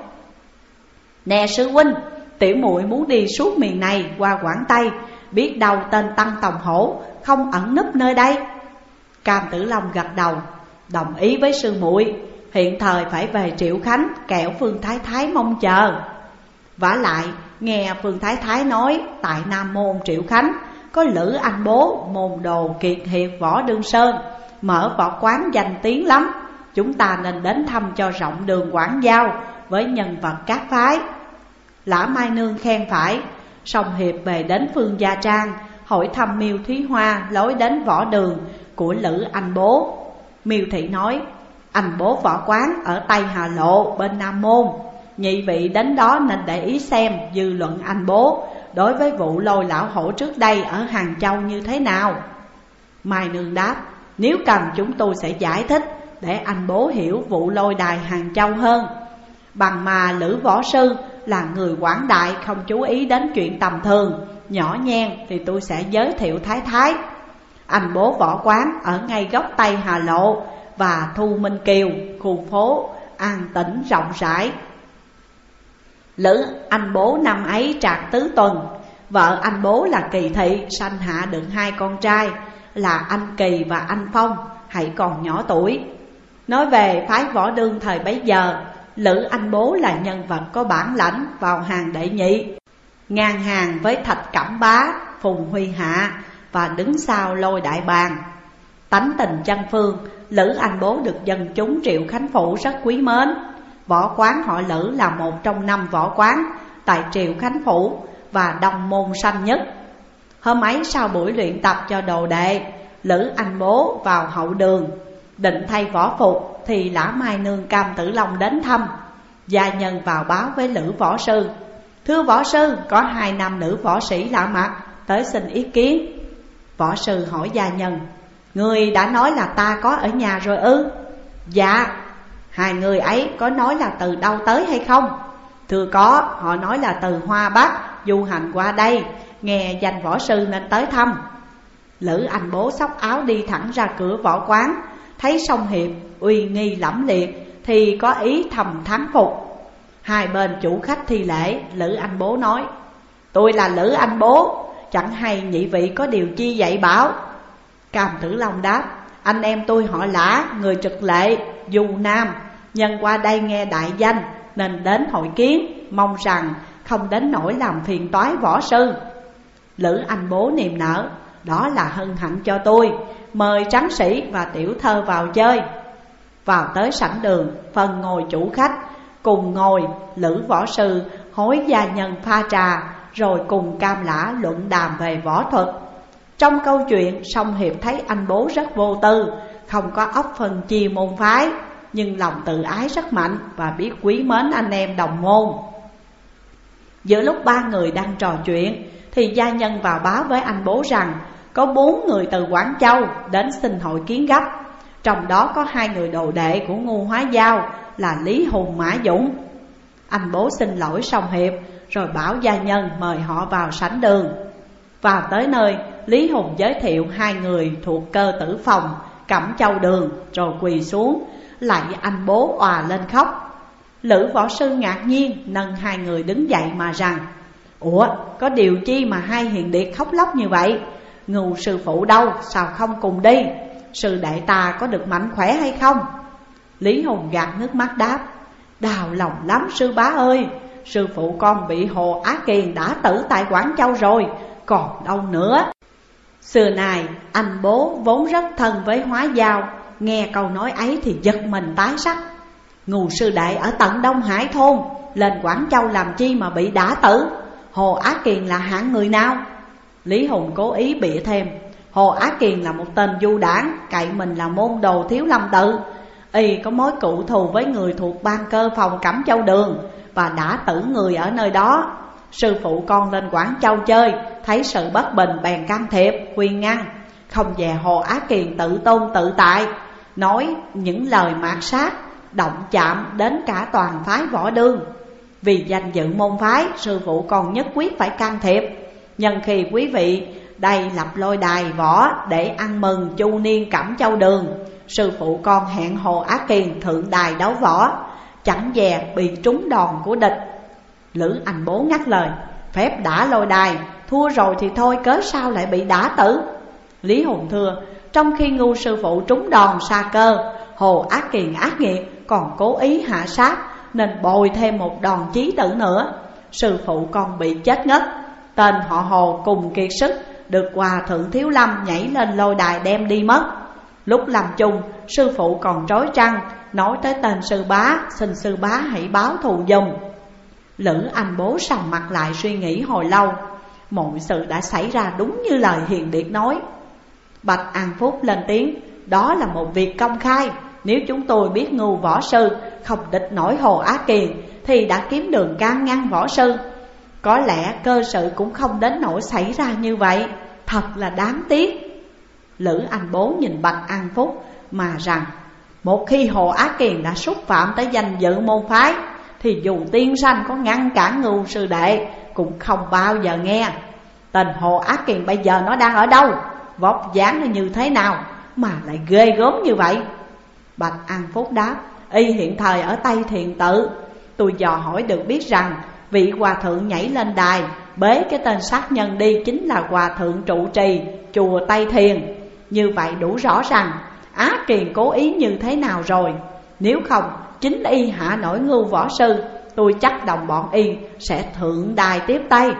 Nè sư huynh, tiểu muội muốn đi suốt miền này qua Quảng Tây, biết đâu tên Tăng Tòng Hổ không ẩn núp nơi đây. Cam Tử Long gật đầu, đồng ý với sư muội. Hiện thời phải về Triệu Khánh, kẻo Phương Thái Thái mong chờ. Vả lại nghe Phương Thái Thái nói, tại Nam Môn Triệu Khánh có Lữ Anh Bố môn đồ kiệt hiệp Võ Đương Sơn, mở võ quán danh tiếng lắm. Chúng ta nên đến thăm cho rộng đường quảng giao với nhân vật các phái. Lã Mai Nương khen phải. Song hiệp về đến Phương Gia Trang, hỏi thăm Miêu Thúy Hoa lối đến võ đường của Lữ Anh Bố. Miêu Thị nói: Anh Bố võ quán ở Tây Hà Lộ bên Nam Môn. Nhị vị đến đó nên để ý xem dư luận anh Bố đối với vụ Lôi Lão Hổ trước đây ở Hàng Châu như thế nào. Mai Nương đáp: Nếu cần chúng tôi sẽ giải thích để anh Bố hiểu vụ Lôi đài Hàng Châu hơn. Bằng mà Lữ Võ Sư là người quảng đại, không chú ý đến chuyện tầm thường nhỏ nhen, thì tôi sẽ giới thiệu Thái Thái. Anh Bố võ quán ở ngay góc Tây Hà Lộ, và Thu Minh Kiều, khu phố an tĩnh rộng rãi. Lữ anh Bố năm ấy trạc tứ tuần, vợ anh Bố là Kỳ Thị sanh hạ được hai con trai là anh Kỳ và anh Phong, hãy còn nhỏ tuổi. Nói về phái võ đương thời bấy giờ, Lữ anh Bố là nhân vật có bản lãnh vào hàng đệ nhị, ngang hàng với Thạch Cẩm Bá, Phùng Huy Hạ và đứng sau Lôi Đại Bàng. Tánh tình chân phương, Lữ anh Bố được dân chúng Triệu Khánh Phủ rất quý mến. Võ quán họ Lữ là một trong năm võ quán tại Triệu Khánh Phủ và đông môn sanh nhất. Hôm ấy sau buổi luyện tập cho đồ đệ, Lữ anh Bố vào hậu đường định thay võ phục thì Lã Mai Nương Cam Tử Long đến thăm. Gia nhân vào báo với Lữ võ sư: thưa võ sư, có hai nam nữ võ sĩ lạ mặt tới xin ý kiến. Võ sư hỏi gia nhân: người đã nói là ta có ở nhà rồi ư? Dạ. Hai người ấy có nói là từ đâu tới hay không? Thưa có, họ nói là từ Hoa Bắc du hành qua đây, nghe danh võ sư nên tới thăm. Lữ anh Bố xốc áo đi thẳng ra cửa võ quán, thấy song hiệp uy nghi lẫm liệt thì có ý thầm thán phục. Hai bên chủ khách thi lễ, Lữ anh Bố nói: tôi là Lữ anh Bố, chẳng hay nhị vị có điều chi dạy bảo? Cam Tử Long đáp: anh em tôi họ Lã, người Trực Lệ, Du Nam, nhân qua đây nghe đại danh nên đến hội kiến, mong rằng không đến nỗi làm phiền toái võ sư. Lữ anh Bố niềm nở: đó là hân hạnh cho tôi, mời tráng sĩ và tiểu thơ vào chơi. Vào tới sảnh đường, phần ngồi chủ khách, cùng ngồi Lữ võ sư hối gia nhân pha trà, rồi cùng Cam Lã luận đàm về võ thuật. Trong câu chuyện, song hiệp thấy anh Bố rất vô tư, không có óc phân chia môn phái, nhưng lòng tự ái rất mạnh và biết quý mến anh em đồng môn. Giữa lúc ba người đang trò chuyện thì gia nhân vào báo với anh Bố rằng có bốn người từ Quảng Châu đến xin hội kiến gấp. Trong đó có hai người đồ đệ của Ngu Hóa Giao là Lý Hùng, Mã Dũng. Anh Bố xin lỗi song hiệp, rồi bảo gia nhân mời họ vào sảnh đường. Vào tới nơi, Lý Hùng giới thiệu hai người thuộc cơ tử phòng Cẩm Châu Đường, rồi quỳ xuống lạy anh Bố òa lên khóc. Lữ võ sư ngạc nhiên nâng hai người đứng dậy mà rằng: ủa, có điều chi mà hai hiền điệt khóc lóc như vậy? Ngưu sư phụ đâu, sao không cùng đi? Sư đệ ta có được mạnh khỏe hay không? Lý Hùng gạt nước mắt đáp: đau lòng lắm sư bá ơi, sư phụ con bị Hồ Á Kiền đã tử tại Quảng Châu rồi, còn đâu nữa. Xưa này anh Bố vốn rất thân với Hóa Giao, nghe câu nói ấy thì giật mình tái sắc. Ngưu sư đệ ở tận Đông Hải thôn, lên Quảng Châu làm chi mà bị đả tử? Hồ Á Kiền là hạng người nào? Lý Hùng cố ý bịa thêm: Hồ Á Kiền là một tên du đảng, cậy mình là môn đồ Thiếu Lâm Tự. Y có mối cựu thù với người thuộc ban cơ phòng Cẩm Châu Đường và đã tử người ở nơi đó. Sư phụ con lên Quảng Châu chơi, thấy sự bất bình bèn can thiệp khuyên ngăn, không dè Hồ Á Kiền tự tôn tự tại, nói những lời mạt sát, động chạm đến cả toàn phái võ đương. Vì danh dự môn phái, sư phụ con nhất quyết phải can thiệp. Nhân khi quý vị đây lập lôi đài võ để ăn mừng chu niên Cẩm Châu Đường, sư phụ con hẹn Hồ Á Kiền thượng đài đấu võ, chẳng dè bị trúng đòn của địch. Lữ anh Bố ngắt lời: phép đã lôi đài, thua rồi thì thôi, cớ sao lại bị đả tử? Lý Hùng thưa: trong khi Ngưu sư phụ trúng đòn sa cơ, Hồ Á Kiền ác nghiệt còn cố ý hạ sát, nên bồi thêm một đòn chí tử nữa. Sư phụ con bị chết ngất. Tên họ Hồ cùng kiệt sức, được Hòa Thượng Thiếu Lâm nhảy lên lôi đài đem đi mất. Lúc làm chung, sư phụ còn trói trăng, nói tới tên sư bá, xin sư bá hãy báo thù giùm. Lữ anh Bố sầm mặt lại suy nghĩ hồi lâu. Mọi sự đã xảy ra đúng như lời hiền điệt nói. Bạch An Phúc lên tiếng: đó là một việc công khai. Nếu chúng tôi biết Ngưu võ sư không địch nổi Hồ Á Kiền thì đã kiếm đường can ngăn võ sư. Có lẽ cơ sự cũng không đến nỗi xảy ra như vậy. Thật là đáng tiếc. Lữ anh Bố nhìn Bạch An Phúc mà rằng: một khi Hồ Á Kiền đã xúc phạm tới danh dự môn phái thì dù tiên sanh có ngăn cản Ngưu sư đệ cũng không bao giờ nghe. Tên Hồ Á Kiền bây giờ nó đang ở đâu? Vóc dáng nó như thế nào mà lại ghê gớm như vậy? Bạch An Phúc đáp: Y hiện thời ở Tây Thiền Tự. Tôi dò hỏi được biết rằng vị hòa thượng nhảy lên đài bế cái tên sát nhân đi chính là hòa thượng trụ trì chùa Tây Thiền. Như vậy đủ rõ rằng Á Kiền cố ý như thế nào rồi. Nếu không chính y hạ nổi Ngưu võ sư, tôi chắc đồng bọn y sẽ thượng đài tiếp tay.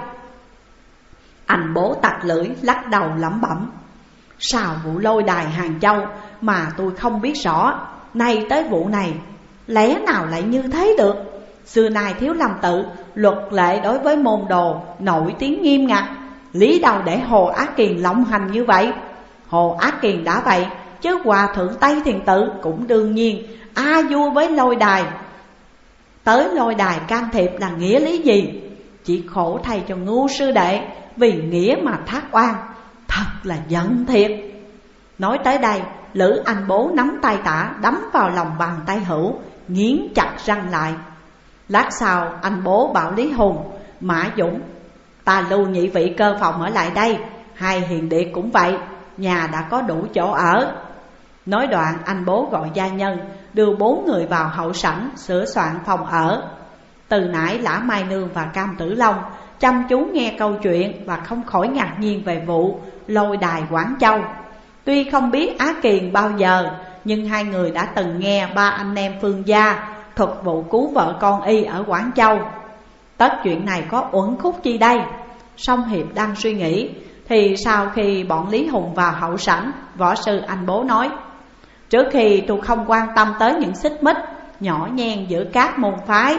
Anh Bố tặc lưỡi lắc đầu lẩm bẩm: Sao vụ lôi đài Hàng Châu mà tôi không biết rõ, nay tới vụ này lẽ nào lại như thế được. Xưa nay Thiếu Lâm Tự luật lệ đối với môn đồ nổi tiếng nghiêm ngặt, lý đâu để Hồ Á Kiền lộng hành như vậy. Hồ Á Kiền đã vậy, chứ hòa thượng Tây Thiền Tự cũng đương nhiên a vua với lôi đài. Tới lôi đài can thiệp là nghĩa lý gì? Chỉ khổ thay cho Ngưu sư đệ vì nghĩa mà thác oan, thật là giận thiệt. Nói tới đây, Lữ Anh Bố nắm tay Tả đấm vào lòng bàn tay hữu, nghiến chặt răng lại. Lát sau anh Bố bảo Lý Hùng: Mã Dũng, ta lưu nhị vị cơ phòng ở lại đây, hai hiền đệ cũng vậy, nhà đã có đủ chỗ ở. Nói đoạn anh Bố gọi gia nhân đưa bốn người vào hậu sảnh sửa soạn phòng ở. Từ nãy Lã Mai Nương và Cam Tử Long chăm chú nghe câu chuyện và không khỏi ngạc nhiên về vụ lôi đài Quảng Châu. Tuy không biết Á Kiền bao giờ, nhưng hai người đã từng nghe ba anh em Phương gia thuật vụ cứu vợ con y ở Quảng Châu. Tất chuyện này có uẩn khúc chi đây? Song Hiệp đang suy nghĩ thì sau khi bọn Lý Hùng vào hậu sảnh, võ sư anh Bố nói: Trước khi tôi không quan tâm tới những xích mích nhỏ nhen giữa các môn phái,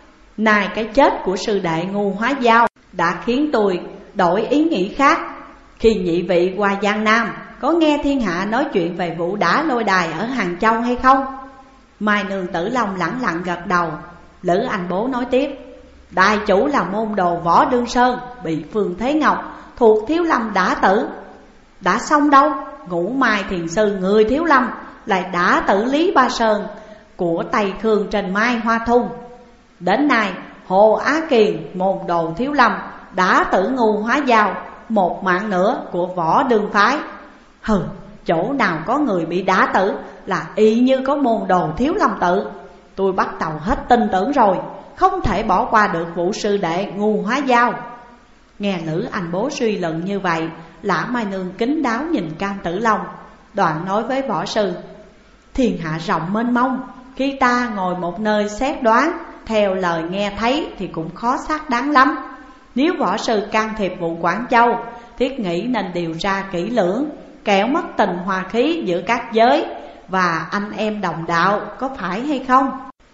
nay cái chết của sư đệ Ngu Hóa Giao đã khiến tôi đổi ý nghĩ khác. Khi nhị vị qua Giang Nam, có nghe thiên hạ nói chuyện về vụ đả lôi đài ở Hàng Châu hay không? Mai Nương Tử Long lẳng lặng gật đầu. Lữ Anh Bố nói tiếp: Đại chủ là môn đồ Võ Đương Sơn, bị Phương Thế Ngọc thuộc Thiếu Lâm đả tử. Đã xong đâu, Ngũ Mai Thiền Sư người Thiếu Lâm lại đả tử Lý Ba Sơn của Tây Khương trên Mai Hoa Thung. Đến nay Hồ Á Kiền môn đồ Thiếu Lâm đã tử Ngu Hóa Giao, một mạng nữa của Võ Đương phái. Hừ, chỗ nào có người bị đả tử là y như có môn đồ Thiếu Lâm Tự. Tôi bắt đầu hết tin tưởng rồi, không thể bỏ qua được vụ sư đệ Ngu Hóa Giao. Nghe Lữ Anh Bố suy luận như vậy, Lã Mai Nương kính đáo nhìn Cam Tử Long, đoạn nói với võ sư: Thiên hạ rộng mênh mông, khi ta ngồi một nơi xét đoán theo lời nghe thấy thì cũng khó xác đáng lắm. Nếu võ sư can thiệp vụ Quảng Châu, thiết nghĩ nên điều tra kỹ lưỡng, kẻo mất tình hòa khí giữa các giới và anh em đồng đạo, có phải hay không?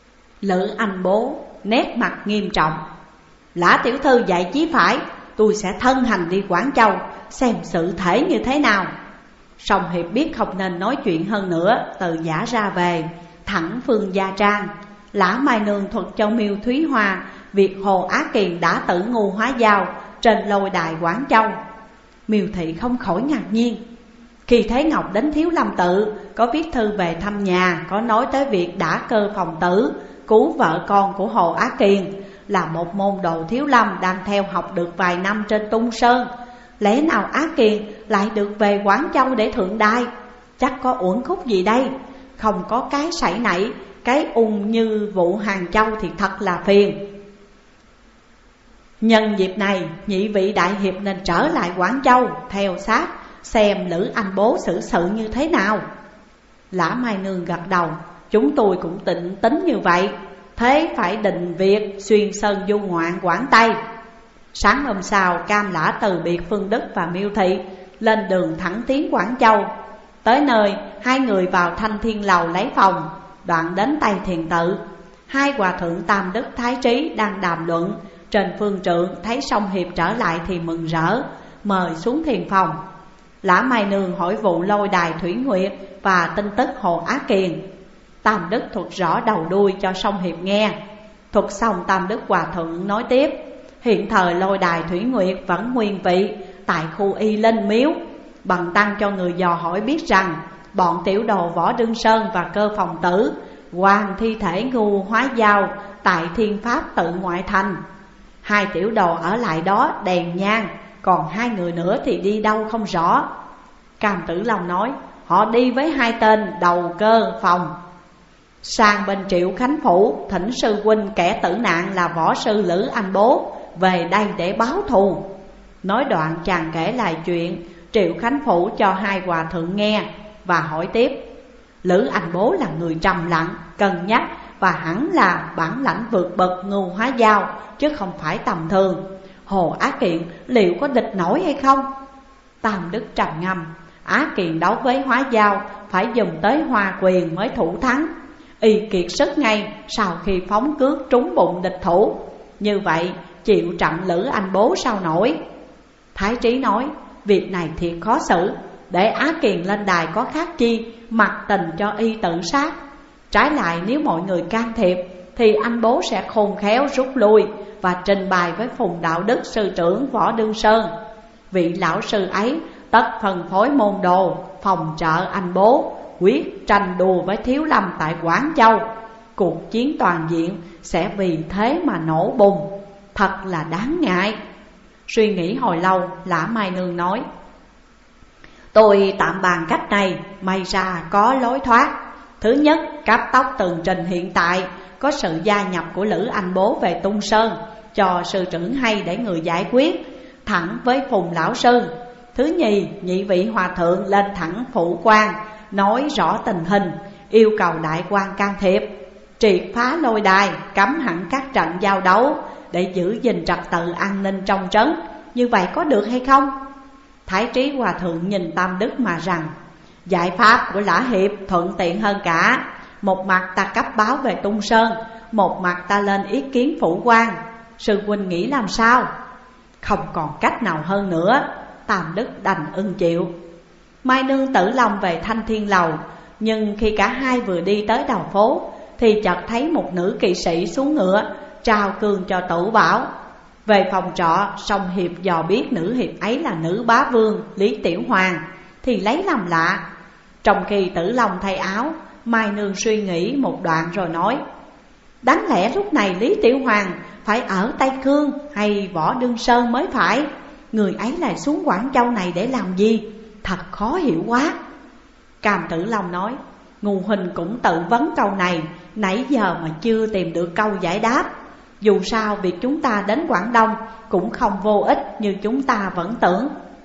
Lữ Anh Bố nét mặt nghiêm trọng: Lã tiểu thư dạy chí phải, tôi sẽ thân hành đi Quảng Châu xem sự thể như thế nào. Song Hiệp biết không nên nói chuyện hơn nữa, từ giả ra về thẳng Phương Gia Trang. Lã Mai Nương thuật cho Miêu Thúy Hoa việc Hồ Á Kiền đã tử Ngu Hóa Giao trên lôi đài Quảng Châu. Miêu Thị không khỏi ngạc nhiên. Khi Thế Ngọc đến Thiếu Lâm Tự, có viết thư về thăm nhà, có nói tới việc đả Cơ Phòng Tử cứu vợ con của Hồ Á Kiền, là một môn đồ Thiếu Lâm đang theo học được vài năm trên Tung Sơn. Lẽ nào Á Kiền lại được về Quảng Châu để thượng đài? Chắc có uẩn khúc gì đây? Không có cái sảy nảy, cái ung như vụ Hàng Châu thì thật là phiền. Nhân dịp này, nhị vị đại hiệp nên trở lại Quảng Châu theo sát xem Lữ Anh Bố xử sự như thế nào. Lã Mai Nương gật đầu: Chúng tôi cũng định tính như vậy, thế phải định việc xuyên sơn du ngoạn Quảng Tây. Sáng hôm sau, Cam Lã từ biệt Phương Đức và Miêu Thị, lên đường thẳng tiến Quảng Châu. Tới nơi, hai người vào Thanh Thiên Lầu lấy phòng, đoạn đến Tây Thiền Tự. Hai hòa thượng Tam Đức Thái Trí đang đàm luận trên phương trượng, thấy Song Hiệp trở lại thì mừng rỡ, mời xuống thiền phòng. Lã Mai Nương hỏi vụ lôi đài Thủy Nguyệt và tin tức Hồ Á Kiền. Tam Đức thuật rõ đầu đuôi cho Song Hiệp nghe. Thuật xong, Tam Đức hòa thượng nói tiếp: Hiện thời lôi đài Thủy Nguyệt vẫn nguyên vị tại khu Y Linh Miếu. Bằng tăng cho người dò hỏi biết rằng bọn tiểu đồ Võ Đương Sơn và Cơ Phòng Tử hoàn thi thể Ngu Hóa Giao tại Thiên Pháp Tự ngoại thành. Hai tiểu đồ ở lại đó đèn nhang, còn hai người nữa thì đi đâu không rõ. Cam Tử Long nói: Họ đi với hai tên Đầu Cơ Phòng. Sang bên Triệu Khánh Phủ, thỉnh sư huynh kẻ tử nạn là võ sư Lữ Anh Bố về đây để báo thù. Nói đoạn chàng kể lại chuyện Triệu Khánh Phủ cho hai hòa thượng nghe và hỏi tiếp. Lữ Anh Bố là người trầm lặng, cân nhắc và hẳn là bản lãnh vượt bậc Ngưu Hóa Giao, chứ không phải tầm thường. Hồ Á Kiện liệu có địch nổi hay không? Tam Đức trầm ngâm. Á Kiện đấu với Hóa Giao phải dùng tới Hoa Quyền mới thủ thắng. Y kiệt sức ngay sau khi phóng cước trúng bụng địch thủ. Như vậy chịu trận Lữ Anh Bố sao nổi? Thái Trí nói, việc này thiệt khó xử. Để Á Kiền lên đài có khác chi mặc tình cho y tự sát. Trái lại nếu mọi người can thiệp thì anh Bố sẽ khôn khéo rút lui và trình bày với Phùng Đạo Đức sư trưởng Võ Đương Sơn. Vị lão sư ấy tất phân phối môn đồ phòng trợ anh Bố, quyết tranh đua với Thiếu Lâm tại Quảng Châu. Cuộc chiến toàn diện sẽ vì thế mà nổ bùng, thật là đáng ngại. Suy nghĩ hồi lâu, Lã Mai Nương nói, tôi tạm bàn cách này, may ra có lối thoát. Thứ nhất, cấp tốc tường trình hiện tại có sự gia nhập của Lữ Anh Bố về Tung Sơn, cho sư trưởng hay để người giải quyết, thẳng với Phùng lão sư. Thứ nhì, nhị vị hòa thượng lên thẳng phủ quan, nói rõ tình hình, yêu cầu đại quan can thiệp, triệt phá lôi đài, cấm hẳn các trận giao đấu để giữ gìn trật tự an ninh trong trấn. Như vậy có được hay không? Thái Trí hòa thượng nhìn Tam Đức mà rằng, giải pháp của Lã Hiệp thuận tiện hơn cả. Một mặt ta cấp báo về Tung Sơn, một mặt ta lên ý kiến phủ quan. Sư huynh nghĩ làm sao? Không còn cách nào hơn nữa, Tam Đức đành ưng chịu. Mai Nương tử lòng về Thanh Thiên Lầu, nhưng khi cả hai vừa đi tới đầu phố thì chợt thấy một nữ kỵ sĩ xuống ngựa trao cương cho Tử Bảo. Về phòng trọ, song Hiệp dò biết nữ hiệp ấy là nữ bá vương Lý Tiểu Hoàng thì lấy làm lạ. Trong khi Tử Long thay áo, Mai Nương suy nghĩ một đoạn rồi nói, đáng lẽ lúc này Lý Tiểu Hoàng phải ở Tây Khương hay Võ Đương Sơn mới phải. Người ấy lại xuống Quảng Châu này để làm gì? Thật khó hiểu quá. Cam Tử Long nói, Ngô huynh cũng tự vấn câu này, nãy giờ mà chưa tìm được câu giải đáp. Dù sao việc chúng ta đến Quảng Đông cũng không vô ích như chúng ta vẫn tưởng.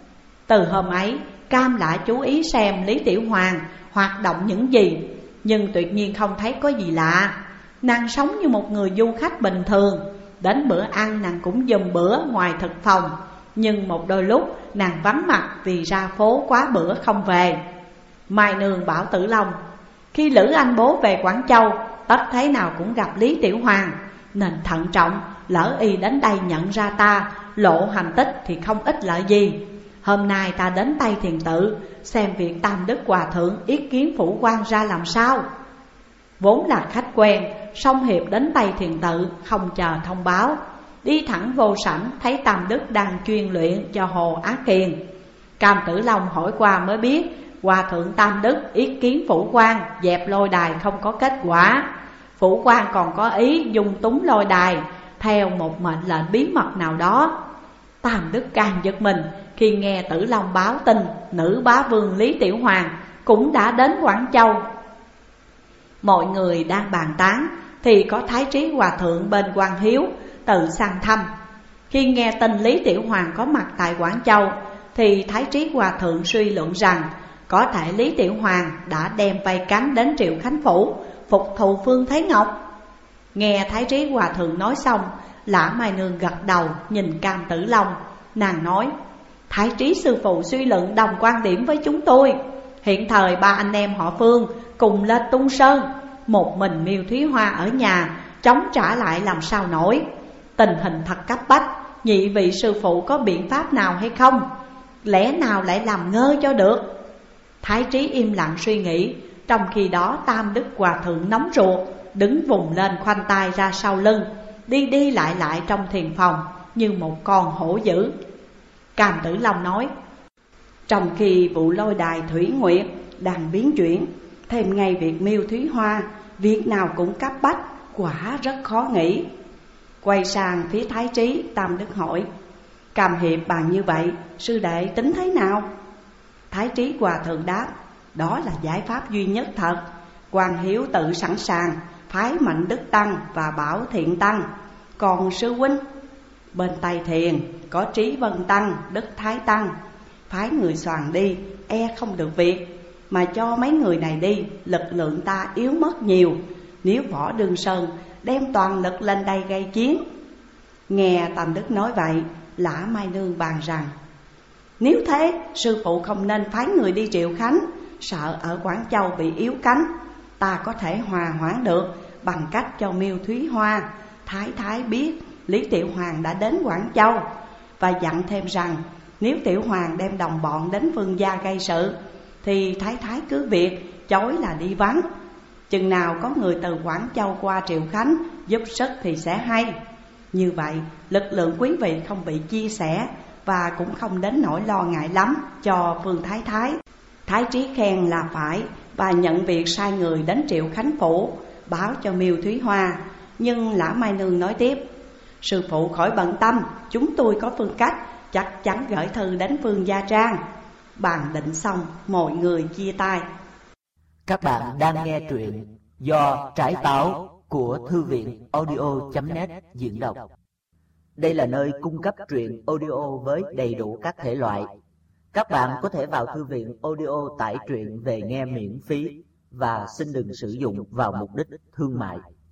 Từ hôm ấy, Cam lại chú ý xem Lý Tiểu Hoàng hoạt động những gì, nhưng tuyệt nhiên không thấy có gì lạ. Nàng sống như một người du khách bình thường, đến bữa ăn nàng cũng dùm bữa ngoài thực phòng. Nhưng một đôi lúc nàng vắng mặt vì ra phố quá bữa không về. Mai Nương bảo Tử Long, khi Lữ Anh Bố về Quảng Châu, tất thế nào cũng gặp Lý Tiểu Hoàng, nên thận trọng, lỡ y đến đây nhận ra ta, lộ hành tích thì không ích lợi gì. Hôm nay ta đến Tây Thiền Tự, xem việc Tam Đức hòa thượng ý kiến phủ quan ra làm sao. Vốn là khách quen, song Hiệp đến Tây Thiền Tự không chờ thông báo, đi thẳng vô sảnh thấy Tam Đức đang chuyên luyện cho Hồ Á Kiền. Cam Tử Long hỏi qua mới biết hòa thượng Tam Đức ý kiến phủ quan dẹp lôi đài không có kết quả. Phủ quan còn có ý dung túng lôi đài theo một mệnh lệnh bí mật nào đó. Tam Đức càng giật mình khi nghe Tử Long báo tin nữ bá vương Lý Tiểu Hoàng cũng đã đến Quảng Châu. Mọi người đang bàn tán thì có Thái Trí hòa thượng bên Quan Hiếu tự sang thăm. Khi nghe tin Lý Tiểu Hoàng có mặt tại Quảng Châu thì Thái Trí hòa thượng suy luận rằng có thể Lý Tiểu Hoàng đã đem vây cánh đến Triệu Khánh Phủ phục thù Phương Thế Ngọc. Nghe Thái Trí hòa thượng nói xong, Lã Mai Nương gật đầu nhìn Cam Tử Long. Nàng nói, Thái Trí sư phụ suy luận đồng quan điểm với chúng tôi. Hiện thời ba anh em họ Phương cùng lên Tung Sơn, một mình Miêu Thúy Hoa ở nhà chống trả lại làm sao nổi. Tình hình thật cấp bách, nhị vị sư phụ có biện pháp nào hay không? Lẽ nào lại làm ngơ cho được? Thái Trí im lặng suy nghĩ. Trong khi đó Tam Đức hòa thượng nóng ruột, đứng vùng lên khoanh tay ra sau lưng, đi đi lại lại trong thiền phòng như một con hổ dữ. Cam Tử Long nói, trong khi vụ lôi đài Thủy Nguyệt đang biến chuyển, thêm ngay việc Miêu Thúy Hoa, việc nào cũng cấp bách, quả rất khó nghĩ. Quay sang phía Thái Trí, Tam Đức hỏi, Cam Hiệp bàn như vậy, sư đệ tính thế nào? Thái Trí hòa thượng đáp, đó là giải pháp duy nhất thật. Hoàng Hiếu tự sẵn sàng phái Mạnh Đức Tăng và Bảo Thiện Tăng. Còn sư huynh? Bên Tây Thiền có Trí Vân Tăng, Đức Thái Tăng. Phái người soàn đi, e không được việc. Mà cho mấy người này đi, lực lượng ta yếu mất nhiều. Nếu Võ Đương Sơn đem toàn lực lên đây gây chiến. Nghe Tam Đức nói vậy, Lã Mai Nương bàn rằng: nếu thế, sư phụ không nên phái người đi Triệu Khánh, sợ ở Quảng Châu bị yếu cánh. Ta có thể hòa hoãn được bằng cách cho Miêu Thúy Hoa Thái Thái biết Lý Tiểu Hoàng đã đến Quảng Châu, và dặn thêm rằng nếu Tiểu Hoàng đem đồng bọn đến Vương gia gây sự thì Thái Thái cứ việc chối là đi vắng. Chừng nào có người từ Quảng Châu qua Triệu Khánh giúp sức thì sẽ hay. Như vậy lực lượng quý vị không bị chia sẻ, và cũng không đến nỗi lo ngại lắm cho Vương Thái Thái. Thái Trí khen là phải, và nhận việc sai người đến Triệu Khánh phủ báo cho Miêu Thúy Hoa. Nhưng Lã Mai Nương nói tiếp: sư phụ khỏi bận tâm, chúng tôi có phương cách, chắc chắn gửi thư đến Vương Gia Trang. Bàn định xong, mọi người chia tay. Các bạn đang nghe truyện do Trái Táo của Thư viện audio chấm net diễn đọc. Đây là nơi cung cấp truyện audio với đầy đủ các thể loại. Các bạn có thể vào thư viện audio tải truyện về nghe miễn phí và xin đừng sử dụng vào mục đích thương mại.